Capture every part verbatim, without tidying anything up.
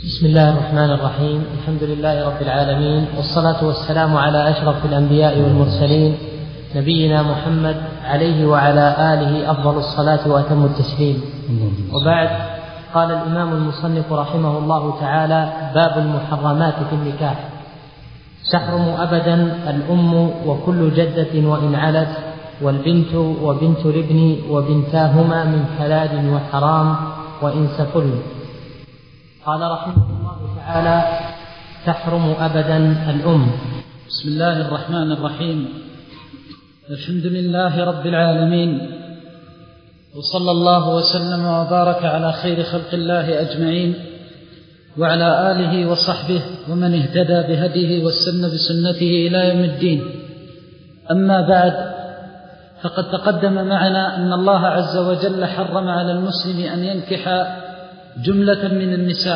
بسم الله الرحمن الرحيم. الحمد لله رب العالمين، والصلاة والسلام على أشرف الأنبياء والمرسلين نبينا محمد عليه وعلى آله أفضل الصلاة وأتم التسليم. وبعد، قال الإمام المصنف رحمه الله تعالى: باب المحرمات في النكاح. تحرم أبدا الأم وكل جدة وإن علت، والبنت وبنت الابن وبنتاهما من حلال وحرام وإن سفلن. قال رحمه الله تعالى: تحرم أبدا الأم. بسم الله الرحمن الرحيم. الحمد لله رب العالمين، وصلى الله وسلم وبارك على خير خلق الله أجمعين، وعلى آله وصحبه ومن اهتدى بهديه واستنى بسنته إلى يوم الدين. أما بعد، فقد تقدم معنا أن الله عز وجل حرم على المسلم أن ينكح جملة من النساء،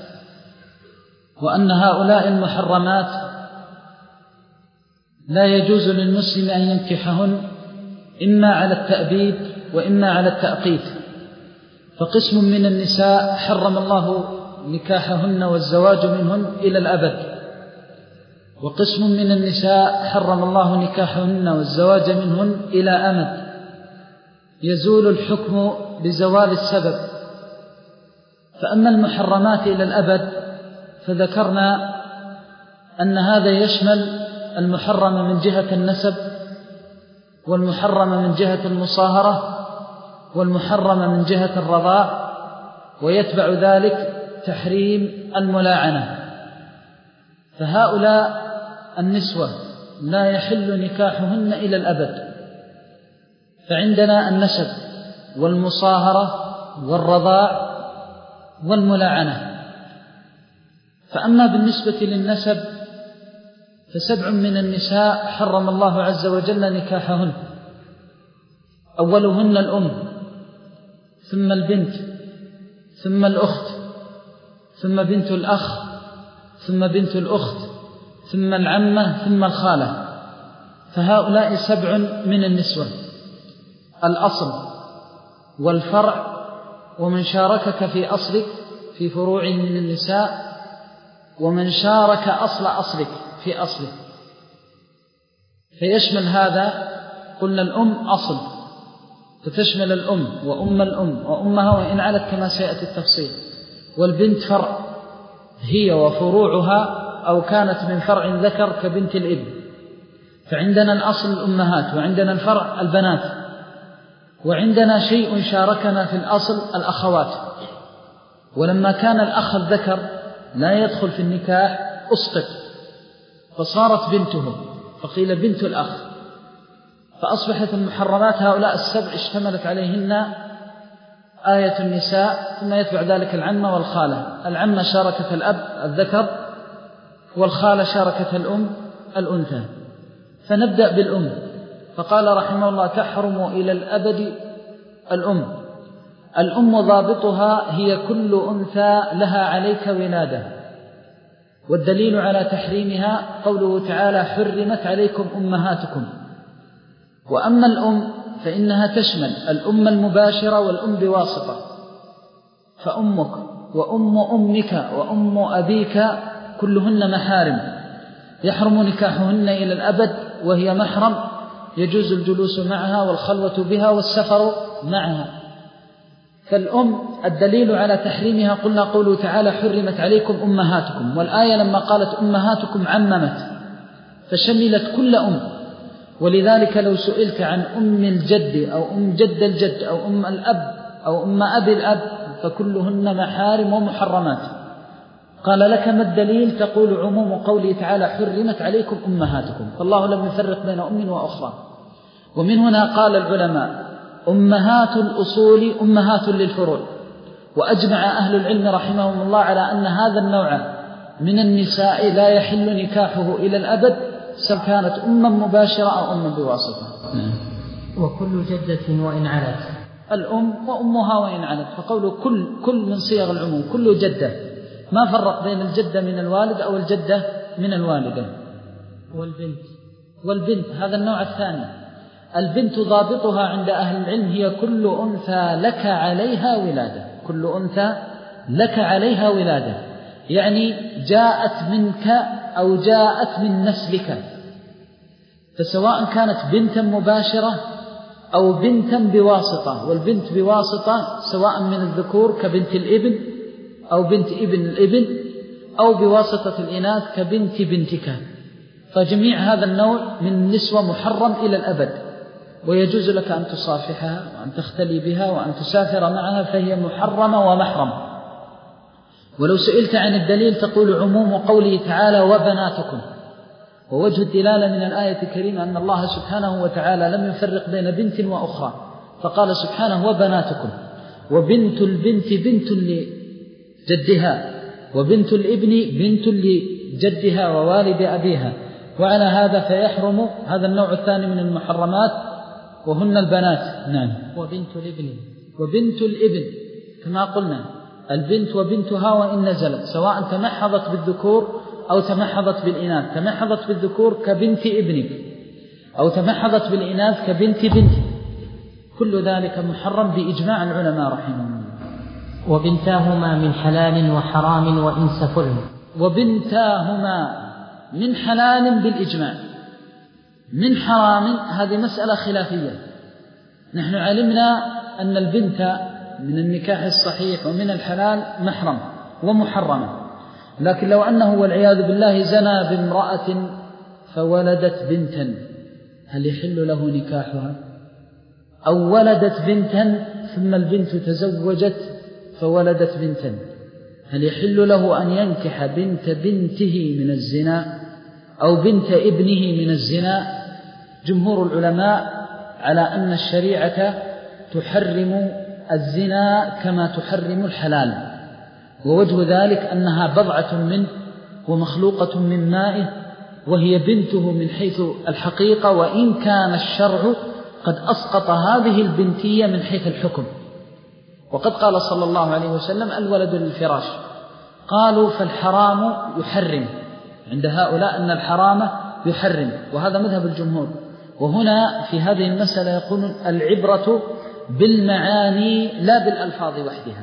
وأن هؤلاء المحرمات لا يجوز للمسلم أن ينكحهن إما على التأبيد وإما على التأقيت. فقسم من النساء حرم الله نكاحهن والزواج منهن إلى الأبد، وقسم من النساء حرم الله نكاحهن والزواج منهن إلى أمد يزول الحكم بزوال السبب. فأما المحرمات إلى الأبد فذكرنا أن هذا يشمل المحرم من جهة النسب، والمحرم من جهة المصاهرة، والمحرم من جهة الرضاع، ويتبع ذلك تحريم الملاعنة. فهؤلاء النسوة لا يحل نكاحهن إلى الأبد. فعندنا النسب والمصاهرة والرضاع والملاعنة. فأما بالنسبة للنسب فسبع من النساء حرم الله عز وجل نكاحهن. أولهن الأم، ثم البنت، ثم الأخت، ثم بنت الأخ، ثم بنت الأخت، ثم العمة، ثم الخالة. فهؤلاء سبع من النسوة: الأصل والفرع، ومن شاركك في أصلك في فروع من النساء، ومن شارك أصل أصلك في أصلك. فيشمل هذا، قلنا الأم أصل، فتشمل الأم وأم الأم وأمها وإن علت كما سيأتي التفصيل. والبنت فرع، هي وفروعها، أو كانت من فرع ذكر كبنت الابن. فعندنا الأصل الأمهات، وعندنا الفرع البنات، وعندنا شيء شاركنا في الأصل الأخوات. ولما كان الأخ الذكر لا يدخل في النكاح أسقط، فصارت بنته، فقيل بنت الأخ. فأصبحت المحرمات هؤلاء السبع اشتملت عليهن آية النساء، ثم يتبع ذلك العمة والخالة. العمة شاركت الأب الذكر، والخالة شاركت الأم الأنثى. فنبدأ بالأم. فقال رحمه الله: تحرم إلى الأبد الأم. الأم ضابطها هي كل أنثى لها عليك ولادة، والدليل على تحريمها قوله تعالى: حرمت عليكم أمهاتكم. وأما الأم فإنها تشمل الأم المباشرة والأم بواسطة. فأمك وأم أمك وأم أبيك كلهن محارم، يحرم نكاحهن إلى الأبد، وهي محرم يجوز الجلوس معها والخلوة بها والسفر معها. فالأم الدليل على تحريمها قلنا قوله تعالى: حرمت عليكم أمهاتكم. والآية لما قالت أمهاتكم عممت، فشملت كل أم. ولذلك لو سئلت عن أم الجد أو أم جد الجد أو أم الأب أو أم أبي الأب فكلهن محارم ومحرمات. قال لك: ما الدليل؟ تقول: عموم قوله تعالى: حرمت عليكم أمهاتكم. فالله لم يفرق بين أم وأخرى. ومن هنا قال العلماء: أمهات الأصول أمهات للفروع. وأجمع أهل العلم رحمهم الله على أن هذا النوع من النساء لا يحل نكاحه إلى الأبد، سواء كانت أما مباشرة أو أما بواسطة. وكل جدة وإن علت. الأم وأمها وإن علت. فقوله كل كل من صيغ العموم، كل جدة، ما فرق بين الجدة من الوالد أو الجدة من الوالدة. والبنت والبنت هذا النوع الثاني. البنت ضابطها عند أهل العلم هي كل أنثى لك عليها ولادة، كل أنثى لك عليها ولادة، يعني جاءت منك أو جاءت من نسلك، فسواء كانت بنتا مباشرة أو بنتا بواسطة، والبنت بواسطة سواء من الذكور كبنت الابن أو بنت ابن الابن أو بواسطة الإناث كبنت بنتك، فجميع هذا النوع من النسوة محرم إلى الأبد، ويجوز لك أن تصافحها وأن تختلي بها وأن تسافر معها، فهي محرمة ومحرم. ولو سئلت عن الدليل تقول عموم قوله تعالى وبناتكم، ووجه الدلالة من الآية الكريمة أن الله سبحانه وتعالى لم يفرق بين بنت وأخرى، فقال سبحانه وبناتكم، وبنت البنت بنت لجدها، وبنت الابن بنت لجدها ووالد أبيها، وعلى هذا فيحرم هذا النوع الثاني من المحرمات وهن البنات. نعم. وبنت الابن وبنت الابن كما قلنا البنت وبنتها وإن نزلت، سواء تمحضت بالذكور أو تمحضت بالإناث، تمحضت بالذكور كبنت ابنك أو تمحضت بالإناث كبنت بنتك، كل ذلك محرم بإجماع العلماء رحمهم الله. وبنتاهما من حلال وحرام وإن سفلن. وبنتاهما من حلال بالإجماع، من حرام هذه مسألة خلافية. نحن علمنا أن البنت من النكاح الصحيح ومن الحلال محرم ومحرمة، لكن لو أنه والعياذ بالله زنى بامرأة فولدت بنتا، هل يحل له نكاحها؟ أو ولدت بنتا ثم البنت تزوجت فولدت بنتا، هل يحل له أن ينكح بنت بنته من الزنا أو بنت ابنه من الزنا؟ جمهور العلماء على أن الشريعة تحرم الزنا كما تحرم الحلال، ووجه ذلك أنها بضعة منه ومخلوقة من مائه، وهي بنته من حيث الحقيقة، وإن كان الشرع قد أسقط هذه البنتية من حيث الحكم. وقد قال صلى الله عليه وسلم الولد للفراش، قالوا فالحرام يحرم، عند هؤلاء أن الحرام يحرم، وهذا مذهب الجمهور. وهنا في هذه المسألة يقولون العبرة بالمعاني لا بالألفاظ وحدها،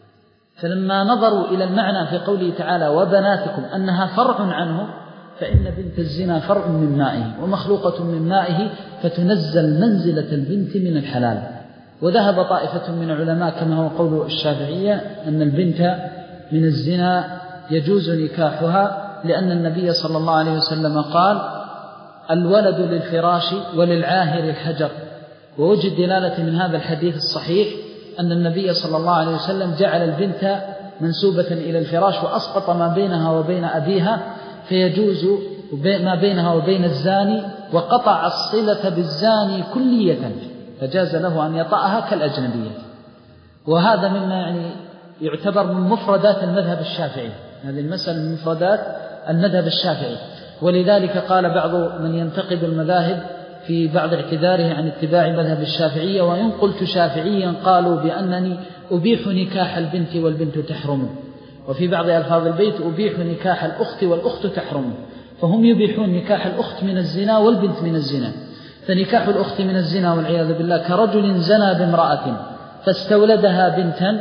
فلما نظروا إلى المعنى في قوله تعالى وبناتكم أنها فرع عنه، فإن بنت الزنا فرع من مائه ومخلوقة من مائه، فتنزل منزلة البنت من الحلال. وذهب طائفة من العلماء كما هو قول الشافعية أن البنت من الزنا يجوز نكاحها، لأن النبي صلى الله عليه وسلم قال الولد للفراش وللعاهر الحجر. ووجه الدلالة من هذا الحديث الصحيح أن النبي صلى الله عليه وسلم جعل البنت منسوبة إلى الفراش وأسقط ما بينها وبين أبيها، فيجوز ما بينها وبين الزاني، وقطع الصلة بالزاني كلية، فجاز له أن يطأها كالأجنبية. وهذا مما يعني يعتبر من مفردات المذهب الشافعي، هذه المسألة من مفردات المذهب الشافعي. ولذلك قال بعض من ينتقد المذاهب في بعض اعتذاره عن اتباع مذهب الشافعية، وإن قلت شافعيا قالوا بأنني أبيح نكاح البنت والبنت تحرم، وفي بعض ألفاظ البيت أبيح نكاح الأخت والأخت تحرم، فهم يبيحون نكاح الأخت من الزنا والبنت من الزنا. فنكاح الأخت من الزنا والعياذ بالله كرجل زنى بامرأة فاستولدها بنتا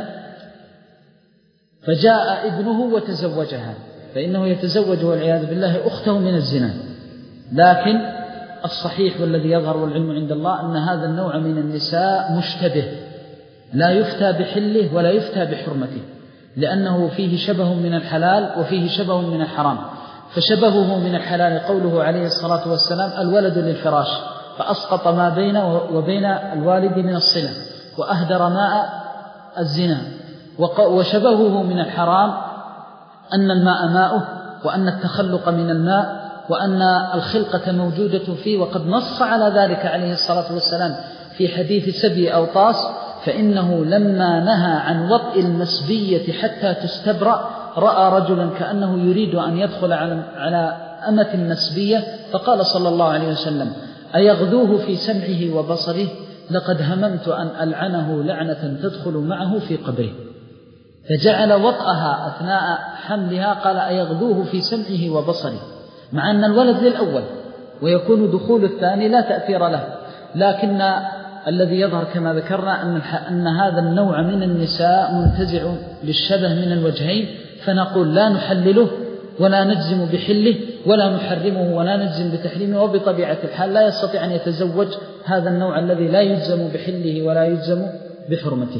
فجاء ابنه وتزوجها، فإنه يتزوج والعياذ بالله أخته من الزنا. لكن الصحيح والذي يظهر والعلم عند الله أن هذا النوع من النساء مشتبه، لا يفتى بحله ولا يفتى بحرمته، لأنه فيه شبه من الحلال وفيه شبه من الحرام. فشبهه من الحلال قوله عليه الصلاة والسلام الولد للفراش، فأسقط ما بينه وبين الوالد من الصلة وأهدر ماء الزنا. وشبهه من الحرام أن الماء ماؤه، وأن التخلق من الماء، وأن الخلقة موجودة فيه، وقد نص على ذلك عليه الصلاة والسلام في حديث سبي أوطاس، فإنه لما نهى عن وطئ المسبية حتى تستبرأ رأى رجلا كأنه يريد أن يدخل على أمة المسبية، فقال صلى الله عليه وسلم أيغذوه في سمعه وبصره؟ لقد هممت أن ألعنه لعنة تدخل معه في قبره. فجعل وطئها أثناء حملها قال أيغذوه في سمعه وبصره، مع أن الولد للأول ويكون دخول الثاني لا تأثير له. لكن الذي يظهر كما ذكرنا أن, أن هذا النوع من النساء منتزع للشبه من الوجهين، فنقول لا نحلله ولا نجزم بحله ولا نحرمه ولا نجزم بتحريمه، وبطبيعة الحال لا يستطيع أن يتزوج هذا النوع الذي لا يجزم بحله ولا يجزم بحرمته.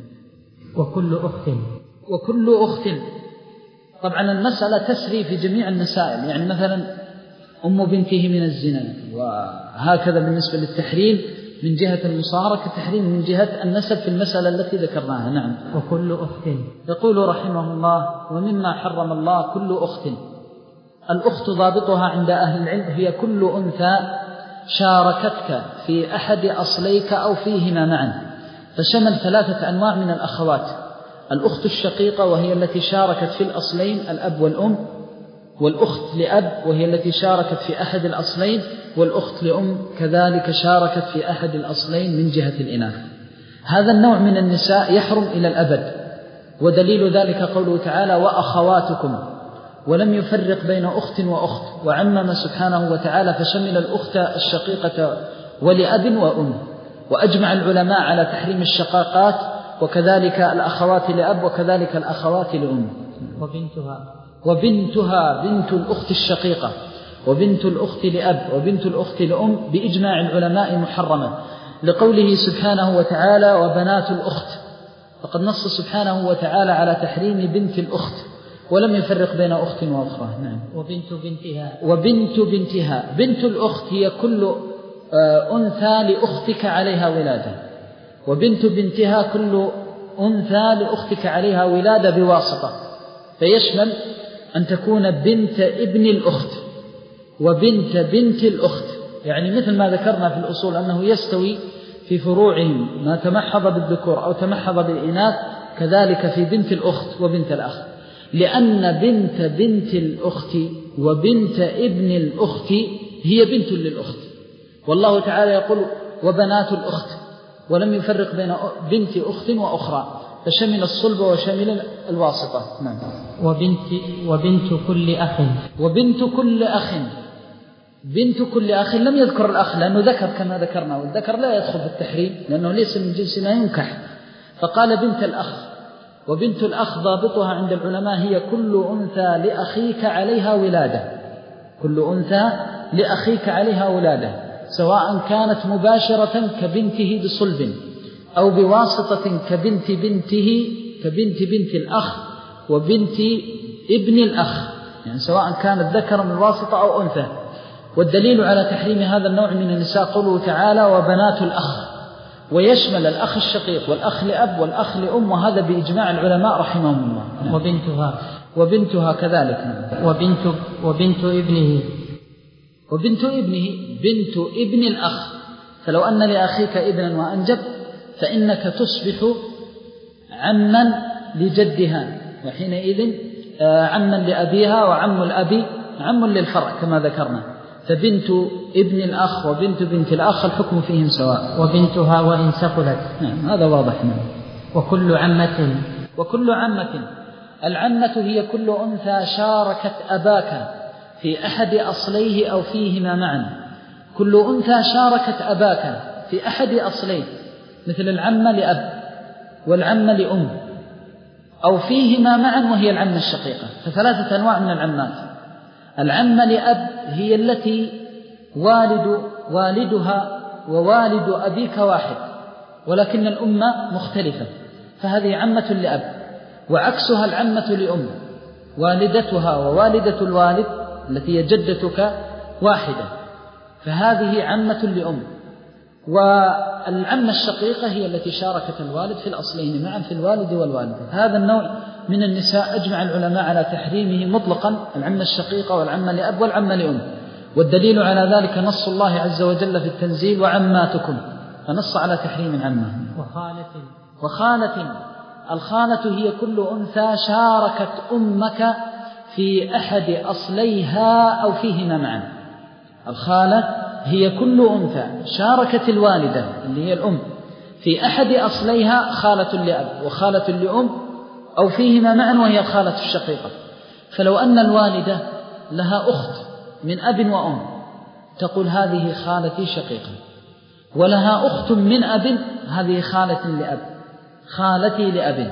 وكل أخت وكل أخت طبعا المسألة تسري في جميع المسائل، يعني مثلا أم بنته من الزنا، وهكذا بالنسبة للتحريم من جهة المصارة كتحريم من جهة النسب في المسألة التي ذكرناها. نعم. وكل أخت يقول رحمه الله: ومما حرم الله كل أخت. الأخت ضابطها عند أهل العلم هي كل أنثى شاركتك في أحد أصليك أو فيهما معا، فشمل ثلاثة أنواع من الأخوات: الأخت الشقيقة وهي التي شاركت في الأصلين الأب والأم، والأخت لأب وهي التي شاركت في أحد الأصلين، والأخت لأم كذلك شاركت في أحد الأصلين من جهة الإناث. هذا النوع من النساء يحرم إلى الأبد، ودليل ذلك قوله تعالى: وأخواتكم، ولم يفرق بين أخت وأخت، وعمم سبحانه وتعالى فشمل الأخت الشقيقة ولأب وأم. وأجمع العلماء على تحريم الشقاقات، وكذلك الأخوات لأب، وكذلك الأخوات لأم. وبنتها وبنتها بنت الأخت الشقيقة، وبنت الأخت لأب، وبنت الأخت لأم بإجماع العلماء محرمة، لقوله سبحانه وتعالى: وبنات الأخت. فقد نص سبحانه وتعالى على تحريم بنت الأخت ولم يفرق بين أخت وأخرى. نعم. وبنت بنتها وبنت بنتها بنت الأخت هي كل أنثى لأختك عليها ولادة، وبنت بنتها كل أنثى لأختك عليها ولادة بواسطة، فيشمل أن تكون بنت ابن الأخت وبنت بنت الأخت، يعني مثل ما ذكرنا في الأصول أنه يستوي في فروعهم ما تمحض بالذكور أو تمحض بالإناث، كذلك في بنت الأخت وبنت الأخ، لأن بنت بنت الأخت وبنت ابن الأخت هي بنت للأخت، والله تعالى يقول: وبنات الأخت، ولم يفرق بين بنت أخت وأخرى، فشمل الصلب وشمل الواسطة. نعم. وبنت وبنت كل أخ وبنت كل أخ بنت كل أخ لم يذكر الأخ لأنه ذكر كما ذكرنا، والذكر لا يدخل في التحريم لأنه ليس من جنس ما ينكح، فقال بنت الأخ. وبنت الأخ ضابطها عند العلماء هي كل أنثى لأخيك عليها ولادة، كل أنثى لأخيك عليها ولادة، سواء كانت مباشرة كبنته بصلب أو بواسطة كبنت بنته كبنت بنت الأخ وبنت ابن الأخ، يعني سواء كانت ذكر من واسطة أو أنثى. والدليل على تحريم هذا النوع من النساء قوله تعالى: وبنات الأخ، ويشمل الأخ الشقيق والأخ لأب والأخ لأم، وهذا بإجماع العلماء رحمهم الله. نعم. وبنتها وبنتها كذلك. وبنت وبنت ابنه وبنت ابنه بنت ابن الأخ، فلو أن لأخيك ابنا وأنجب فإنك تصبح عما لجدها، وحينئذ عما لأبيها، وعم الأبي عم للفرع كما ذكرنا، فبنت ابن الأخ وبنت بنت الأخ الحكم فيهم سواء. وبنتها وإن سقلت. نعم هذا واضح. نعم. وكل عمة وكل عمة العمة هي كل أنثى شاركت أباك في أحد أصليه أو فيهما معا، كل أنثى شاركت أباك في أحد أصليه، مثل العمة لأب والعمة لأم، أو فيهما معا وهي العمة الشقيقة، فثلاثة أنواع من العمات. العمة لأب هي التي والد والدها ووالد أبيك واحد ولكن الأمة مختلفة، فهذه عمة لأب. وعكسها العمة لأم، والدتها ووالدة الوالد التي هي جدتك واحدة، فهذه عمة لأم. والعمة الشقيقة هي التي شاركت الوالد في الأصلين معا في الوالد والوالدة. هذا النوع من النساء أجمع العلماء على تحريمه مطلقا، العمة الشقيقة والعمة لأب والعمة لأم، والدليل على ذلك نص الله عز وجل في التنزيل: وعماتكم، فنص على تحريم العمة. وخالة وخالة الخالة هي كل أنثى شاركت أمك في أحد أصليها أو فيهما معا. الخالة هي كل أنثى شاركت الوالدة اللي هي الأم في أحد أصليها، خالة لأب وخالة لأم أو فيهما معا وهي الخالة الشقيقة. فلو أن الوالدة لها أخت من أب وأم تقول: هذه خالتي شقيقة، ولها أخت من أب، هذه خالة لأب خالتي لأب،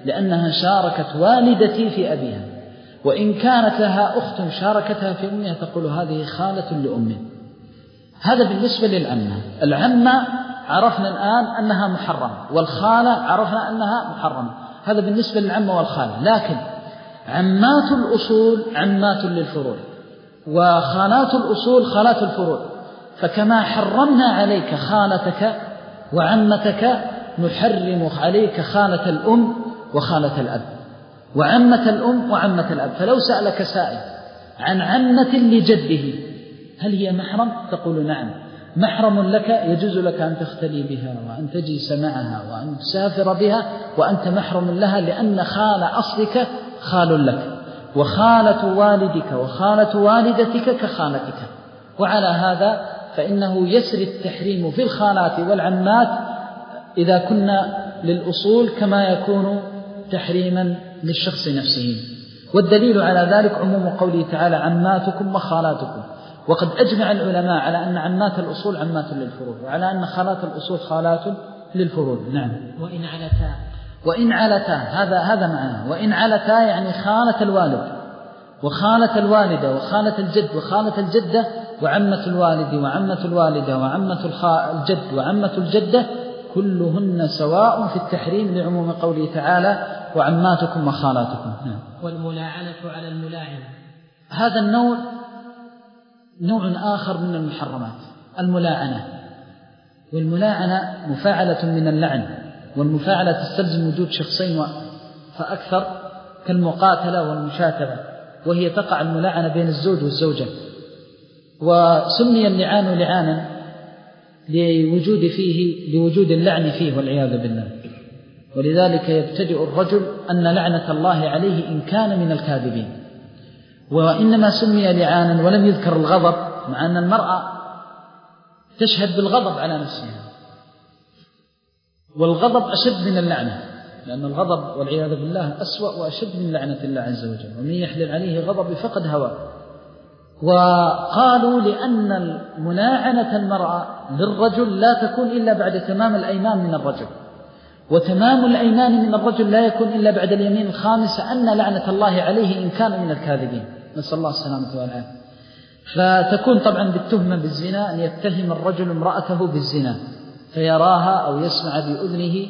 لأنها شاركت والدتي في أبيها، وإن كانت لها أخت شاركتها في أمها تقول هذه خالة لأمي. هذا بالنسبة للعمة. العمة عرفنا الآن أنها محرمة، والخالة عرفنا أنها محرمة. هذا بالنسبة للعمة والخالة. لكن عمات الأصول عمات للفروع، وخالات الأصول خالات الفروع. فكما حرمنا عليك خالتك وعمتك نحرم عليك خالة الأم وخالة الأب، وعمة الأم وعمة الأب. فلو سألك سائل عن عمة لجده هل هي محرم؟ تقول نعم، محرم لك، يجوز لك أن تختلي بها وأن تجلس معها وأن تسافر بها، وأنت محرم لها، لأن خال أصلك خال لك، وخالة والدك وخالة والدتك كخالتك. وعلى هذا فإنه يسري التحريم في الخالات والعمات إذا كنا للأصول كما يكون تحريما للشخص نفسه. والدليل على ذلك عموم قوله تعالى عماتكم وخالاتكم. وقد أجمع العلماء على أن عمات الأصول عمات للفروع، وعلى أن خالات الأصول خالات للفروع. نعم. وإن علتا وإن علتا هذا هذا معناه. وإن علتا يعني خالة الوالد وخالة الوالدة وخالة الجد وخالة الجدة وعمة الوالد وعمة الوالدة وعمة الجد وعمة الجدة كلهن سواء في التحريم لعموم قوله تعالى وعماتكم وخالاتكم. نعم. والملاعنة على الملاعن، هذا النوع نوع آخر من المحرمات، الملاعنة. والملاعنة مفاعلة من اللعن، والمفاعلة تستلزم وجود شخصين فأكثر كالمقاتلة والمشاتمة، وهي تقع الملاعنة بين الزوج والزوجة. وسمي اللعان لعانا لوجود فيه لوجود اللعن فيه والعياذ بالله. ولذلك يبتدئ الرجل أن لعنة الله عليه إن كان من الكاذبين. وإنما سمي لعانا ولم يذكر الغضب، مع أن المرأة تشهد بالغضب على نفسها، والغضب أشد من اللعنة، لأن الغضب والعياذ بالله أسوأ وأشد من لعنة الله عز وجل. ومن يحلل عليه غضب فقد هوى. وقالوا لأن ملاعنة المرأة للرجل لا تكون إلا بعد تمام الأيمان من الرجل، وتمام الأيمان من الرجل لا يكون إلا بعد اليمين الخامسة أن لعنة الله عليه إن كان من الكاذبين، نسأل الله السلامة والعافية. فتكون طبعا بالتهمة بالزنا أن يتهم الرجل امرأته بالزنا فيراها أو يسمع بأذنه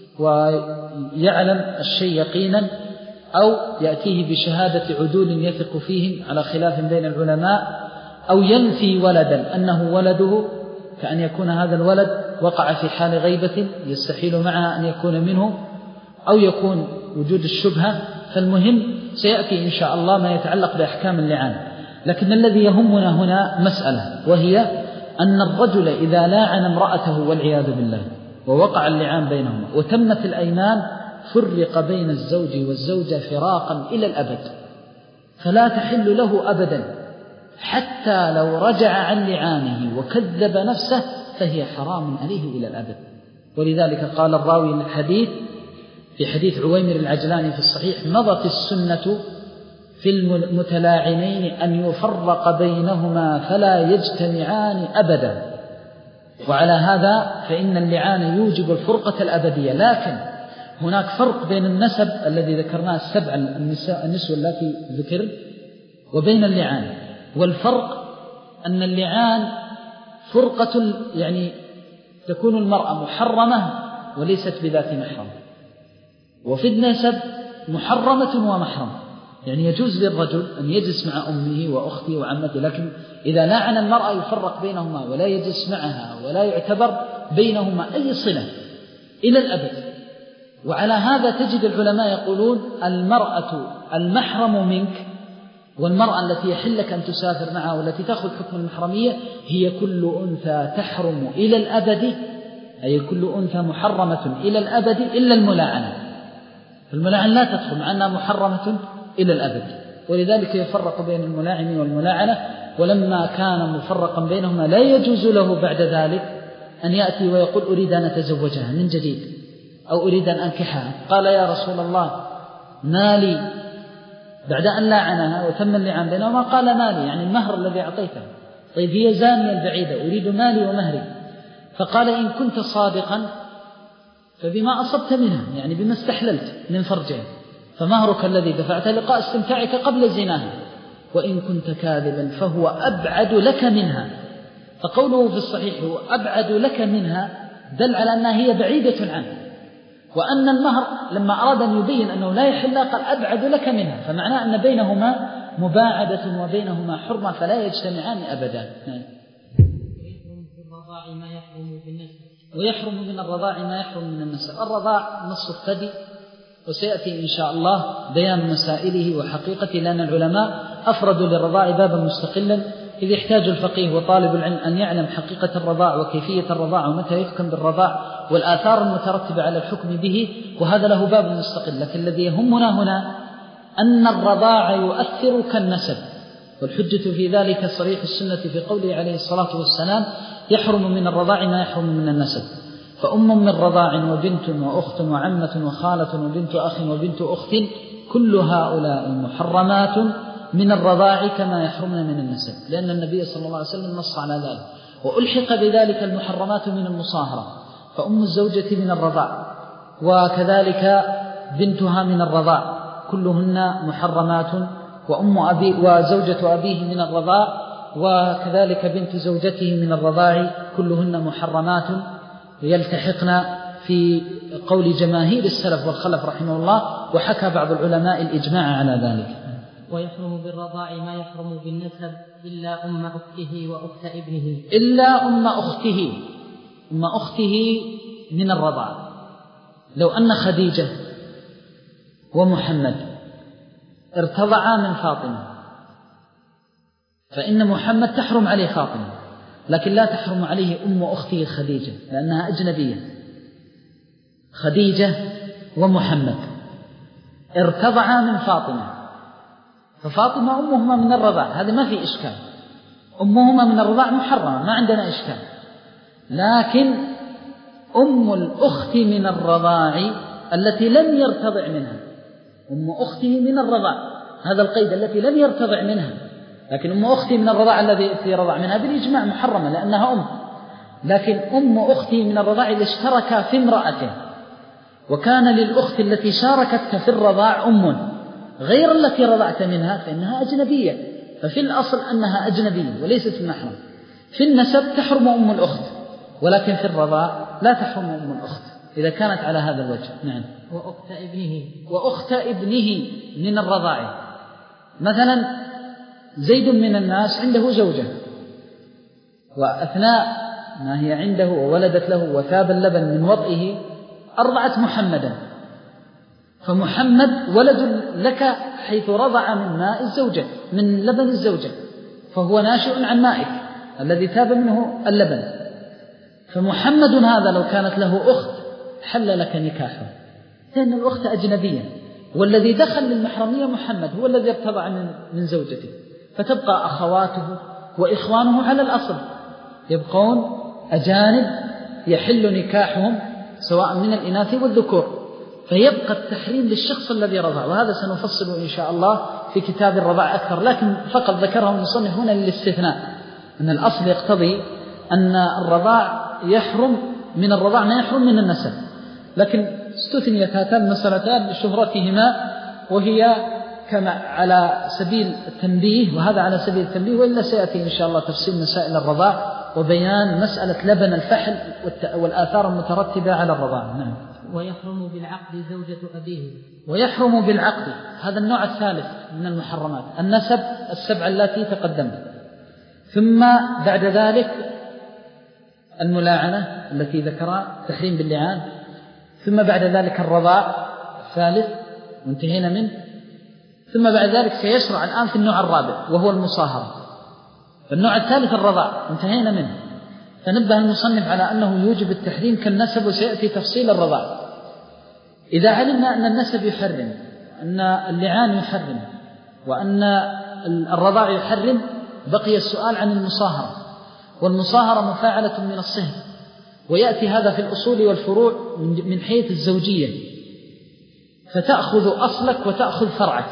ويعلم الشيء يقينا، أو يأتيه بشهادة عدول يثق فيهم على خلاف بين العلماء، أو ينفي ولدا أنه ولده، كأن يكون هذا الولد وقع في حال غيبة يستحيل معها أن يكون منه، أو يكون وجود الشبهة. فالمهم سيأتي إن شاء الله ما يتعلق بأحكام اللعان. لكن الذي يهمنا هنا مسألة، وهي أن الرجل إذا لاعن امرأته والعياذ بالله ووقع اللعان بينهما وتمت الأيمان فرق بين الزوج والزوجة فراقا إلى الأبد، فلا تحل له أبدا حتى لو رجع عن لعانه وكذب نفسه فهي حرام عليه إلى الأبد. ولذلك قال الراوي الحديث في حديث عويمر العجلاني في الصحيح مضت السنة في المتلاعنين أن يفرق بينهما فلا يجتمعان أبدا. وعلى هذا فإن اللعان يوجب الفرقة الأبدية. لكن هناك فرق بين النسب الذي ذكرناه السبع النساء النسوة التي ذكر وبين اللعان. والفرق أن اللعان فرقة يعني تكون المرأة محرمة وليست بذات محرم، وفي النسب محرمة ومحرم، يعني يجوز للرجل أن يجلس مع أمه وأخته وعمته، لكن إذا لاعن المرأة يفرق بينهما ولا يجلس معها ولا يعتبر بينهما أي صلة إلى الأبد. وعلى هذا تجد العلماء يقولون المرأة المحرم منك والمرأة التي يحل لك أن تسافر معها والتي تأخذ حكم المحرمية هي كل أنثى تحرم إلى الأبد، أي كل أنثى محرمة إلى الأبد إلا الملاعنة. الملاعنة لا تدخل مع أنها محرمة إلى الأبد. ولذلك يفرق بين الملاعن والملاعنة. ولما كان مفرقا بينهما لا يجوز له بعد ذلك أن يأتي ويقول أريد أن أتزوجها من جديد أو أريد أن أنكحها. قال يا رسول الله مالي، بعد أن لاعنها وتم اللعان بينهما قال مالي، يعني المهر الذي أعطيته. طيب هي زانية البعيدة، أريد مالي ومهري. فقال إن كنت صادقا فبما أصبت منها يعني بما استحللت من فرجها، فمهرك الذي دفعته لقاء استمتاعك قبل زناها، وإن كنت كاذبا فهو أبعد لك منها. فقوله في الصحيح هو أبعد لك منها دل على أنها هي بعيدة عنه، وأن المهر لما أراد أن يبين أنه لا يحل قال أبعد لك منها، فمعناه أن بينهما مباعدة وبينهما حرمة فلا يجتمعان أبدا. ويحرم من الرضاع ما يحرم من النسب. الرضاع نص الثدي، وسيأتي إن شاء الله بيان مسائله وحقيقته، لأن العلماء أفردوا للرضاع بابا مستقلا، إذ يحتاج الفقيه وطالب العلم أن يعلم حقيقة الرضاع وكيفية الرضاع ومتى يحكم بالرضاع والآثار المترتبة على الحكم به، وهذا له باب مستقل. لكن الذي يهمنا هنا أن الرضاع يؤثر كالنسب، والحجة في ذلك صريح السنة في قوله عليه الصلاة والسلام يحرم من الرضاع ما يحرم من النسب. فأم من رضاع وبنت وأخت وعمة وخالة وبنت أخ وبنت أخت كل هؤلاء محرمات من الرضاع كما يحرمن من النسب، لأن النبي صلى الله عليه وسلم نص على ذلك. وألحق بذلك المحرمات من المصاهرة، فأم الزوجة من الرضاع وكذلك بنتها من الرضاع كلهن محرمات، وأم أبي وزوجة أبيه من الرضاع وكذلك بنت زوجته من الرضاع كلهن محرمات، يلتحقن في قول جماهير السلف والخلف رحمه الله، وحكى بعض العلماء الإجماع على ذلك. ويحرم بالرضاع ما يحرم بالنسب إلا أم أخته وأخت ابنه. إلا أم أخته، أم أخته من الرضاع. لو أن خديجة ومحمد ارتضعا من فاطمة فإن محمد تحرم عليه فاطمة، لكن لا تحرم عليه أم أخته خديجة لأنها أجنبية. خديجة ومحمد ارتضعا من فاطمة، ففاطمة أمهما من الرضاع، هذا ما في إشكال، أمهما من الرضاع محرمة ما عندنا إشكال. لكن أم الأخت من الرضاع التي لم يرتضع منها، أم أخته من الرضاع هذا القيد التي لم يرتضع منها، لكن أم أختي من الرضاع الذي رضع منها بالإجماع محرمة لأنها أم. لكن أم أختي من الرضاع إذا اشتركا في امرأته وكان للأخت التي شاركتك في الرضاع أم غير التي رضعت منها فإنها أجنبية، ففي الأصل أنها أجنبية وليست محرم. في النسب تحرم أم الأخت، ولكن في الرضاع لا تحرم أم الأخت إذا كانت على هذا الوجه. نعم. وأخت ابنه، وأخت ابنه من الرضاع. مثلا زيد من الناس عنده زوجة، وأثناء ما هي عنده وولدت له وثاب اللبن من وضعه أرضعت محمدا، فمحمد ولد لك حيث رضع من ماء الزوجة من لبن الزوجة، فهو ناشئ عن مائك الذي ثاب منه اللبن. فمحمد هذا لو كانت له أخت حل لك نكاحه، لأن الأخت أجنبية، والذي دخل للمحرمية محمد هو الذي ارتضع من زوجته، فتبقى أخواته وإخوانه على الأصل يبقون أجانب يحل نكاحهم سواء من الإناث والذكور، فيبقى التحريم للشخص الذي رضع، وهذا سنفصل إن شاء الله في كتاب الرضاع أكثر، لكن فقط ذكره المصنف هنا للاستثناء، أن الأصل يقتضي أن الرضاع يحرم من الرضاع ما يحرم من النسب، لكن استثنيت هاتان المسألتان لشهرتهما، وهي كما على سبيل التنبيه، وهذا على سبيل التنبيه، وإلا سيأتي إن شاء الله تفصيل مسائل الرضاع وبيان مسألة لبن الفحل والآثار المترتبة على الرضاع. نعم. ويحرم بالعقد زوجة أبيه. ويحرم بالعقد، هذا النوع الثالث من المحرمات، النسب السبع التي تقدمت، ثم بعد ذلك الملاعنة التي ذكرها تحريم باللعان، ثم بعد ذلك الرضاع الثالث وانتهينا منه، ثم بعد ذلك سيشرع الآن في النوع الرابع وهو المصاهرة. فالنوع الثالث الرضاع انتهينا منه، فنبه المصنف على أنه يوجب التحريم كالنسب، وسيأتي تفصيل الرضاع. إذا علمنا أن النسب يحرم، أن اللعان يحرم، وأن الرضاع يحرم، بقي السؤال عن المصاهرة، والمصاهرة مفاعلة من الصهر، ويأتي هذا في الأصول والفروع من حيث الزوجية، فتأخذ أصلك وتأخذ فرعك،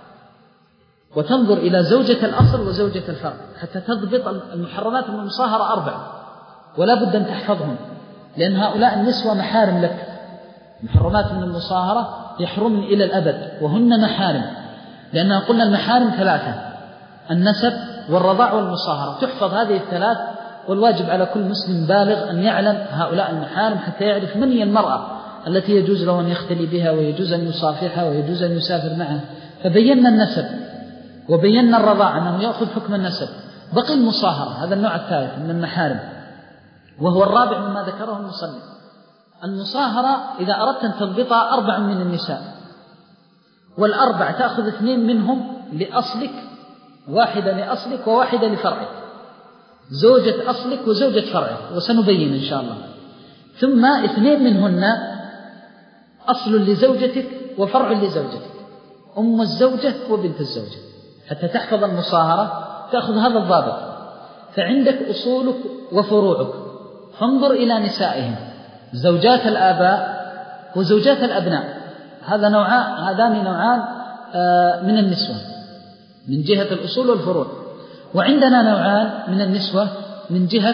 وتنظر إلى زوجة الأصل وزوجة الفرع حتى تضبط المحرمات من المصاهرة أربع، ولا بد أن تحفظهم، لأن هؤلاء النسوة محارم لك محرمات من المصاهرة يحرم إلى الأبد وهن محارم، لأننا قلنا المحارم ثلاثة: النسب والرضاع والمصاهرة. تحفظ هذه الثلاث، والواجب على كل مسلم بالغ أن يعلم هؤلاء المحارم حتى يعرف من هي المرأة التي يجوز له أن يختلي بها ويجوز أن يصافحها ويجوز أن يسافر معها. فبينا النسب وبينا الرضاع أنه يأخذ حكم النسب، بقي المصاهرة، هذا النوع الثالث من المحارم، وهو الرابع مما ذكره المصنف. المصاهرة إذا أردت أن تضبطها أربع من النساء، والأربع تأخذ اثنين منهم لأصلك، واحدة لأصلك وواحدة لفرعك، زوجة أصلك وزوجة فرعك، وسنبين إن شاء الله. ثم اثنين منهن أصل لزوجتك وفرع لزوجتك، أم الزوجة وبنت الزوجة، حتى تحفظ المصاهرة تأخذ هذا الضابط. فعندك أصولك وفروعك، فانظر إلى نسائهم، زوجات الآباء وزوجات الأبناء، هذا نوعان، هذان نوعان من النسوة من جهة الأصول والفروع. وعندنا نوعان من النسوة من جهة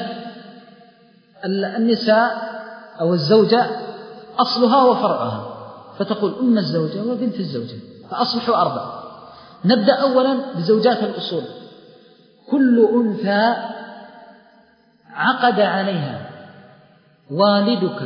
النساء أو الزوجة، أصلها وفرعها، فتقول أم الزوجة وبنت الزوجة، فأصبحوا أربع. نبدأ أولا بزوجات الأصول. كل أنثى عقد عليها والدك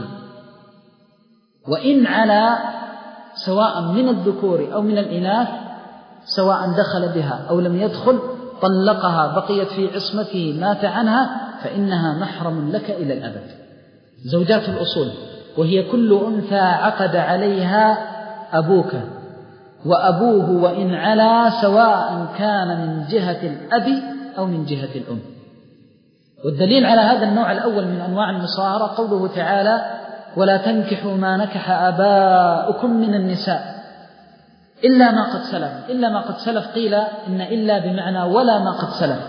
وإن على، سواء من الذكور أو من الإناث، سواء دخل بها أو لم يدخل، طلقها بقيت في عصمته مات عنها، فإنها محرم لك إلى الأبد. زوجات الأصول، وهي كل أنثى عقد عليها أبوك وأبوه وإن علا، سواء كان من جهة الأب أو من جهة الأم. والدليل على هذا النوع الأول من أنواع المصاهرة قوله تعالى: ولا تنكحوا ما نكح آباؤكم من النساء إلا ما قد سلف. إلا ما قد سلف قيل إن إلا بمعنى ولا ما قد سلف.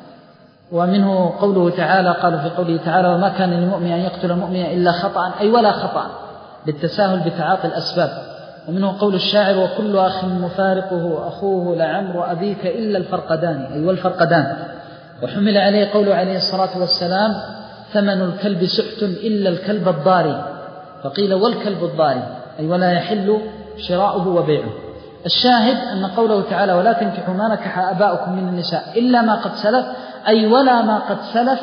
ومنه قوله تعالى، قال في قوله تعالى: وما كان للمؤمن أن يقتل المؤمن إلا خطأ، أي ولا خطأ، للتساهل بتعاطي الأسباب. ومنه قول الشاعر: وكل أخ مفارقه أخوه لعمر أبيك إلا الفرقدان، أي والفرقدان. وحمل عليه قوله عليه الصلاة والسلام: ثمن الكلب سحت إلا الكلب الضاري، فقيل والكلب الضاري، أي ولا يحل شراؤه وبيعه. الشاهد أن قوله تعالى: ولا تنكحوا ما نكح آباؤكم من النساء إلا ما قد سلف، أي ولا ما قد سلف،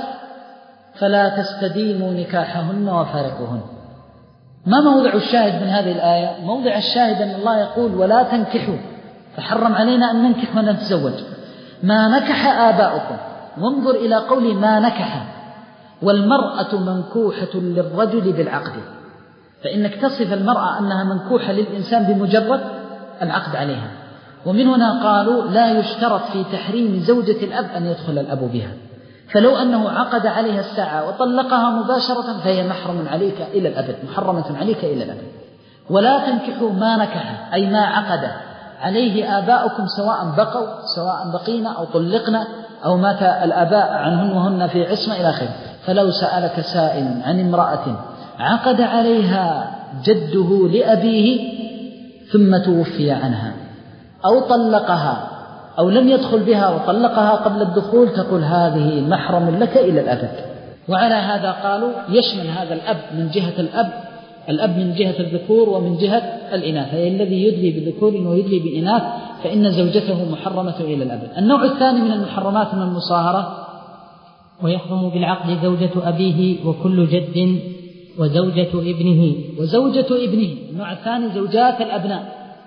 فلا تستديموا نكاحهن وفارقوهن. ما موضع الشاهد من هذه الآية؟ موضع الشاهد أن الله يقول: ولا تنكحوا، فحرم علينا أن ننكح ونتزوج ما نكح آباؤكم. وانظر إلى قول ما نكح، والمرأة منكوحة للرجل بالعقد، فإنك تصف المرأة أنها منكوحة للإنسان بمجرد العقد عليها. ومن هنا قالوا: لا يشترط في تحريم زوجة الأب أن يدخل الأب بها، فلو أنه عقد عليها الساعة وطلقها مباشرة فهي محرم عليك إلى الأبد، محرمة عليك إلى الأبد. ولا تنكحوا ما نكح، أي ما عقد عليه آباؤكم، سواء بقوا سواء بقينا أو طلقنا أو مات الآباء عنهن وهن في عصمة إلى آخره. فلو سألك سائل عن امرأة عقد عليها جده لأبيه ثم توفي عنها أو طلقها أو لم يدخل بها وطلقها قبل الدخول، تقول هذه محرم لك إلى الأبد. وعلى هذا قالوا يشمل هذا الأب من جهة الأب، الأب من جهة الذكور ومن جهة الإناث، أي الذي يدلي بذكور ويدلي بإناث، فإن زوجته محرمة إلى الأبد. النوع الثاني من المحرمات من المصاهرة: ويحرم بالعقد زوجة أبيه وكل جد وزوجة ابنه. وزوجة ابنه النوع الثاني زوجات الأبناء.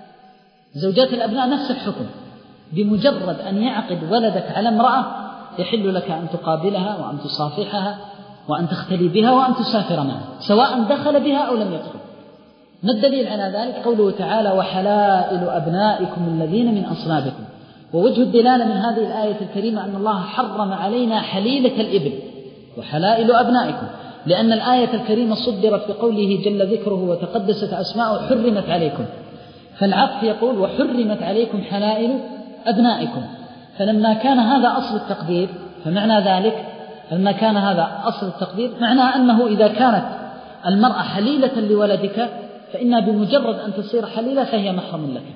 زوجات الأبناء نفس الحكم، بمجرد أن يعقد ولدك على امرأة يحل لك أن تقابلها وأن تصافحها وأن تختلي بها وأن تسافر معها، سواء دخل بها أو لم يدخل. ما الدليل على ذلك؟ قوله تعالى: وحلائل أبنائكم الذين من أصلابكم. ووجه الدلالة من هذه الآية الكريمة أن الله حرم علينا حليلة الإبن وحلائل أبنائكم، لأن الآية الكريمة صدرت بقوله جل ذكره وتقدست أسماؤه: حرمت عليكم. فالعطف يقول: وحرمت عليكم حلائل أبنائكم. فلما كان هذا أصل التقدير فمعنى ذلك لما كان هذا أصل التقدير معناه أنه إذا كانت المرأة حليلة لولدك فإنها بمجرد أن تصير حليلة فهي محرم لك.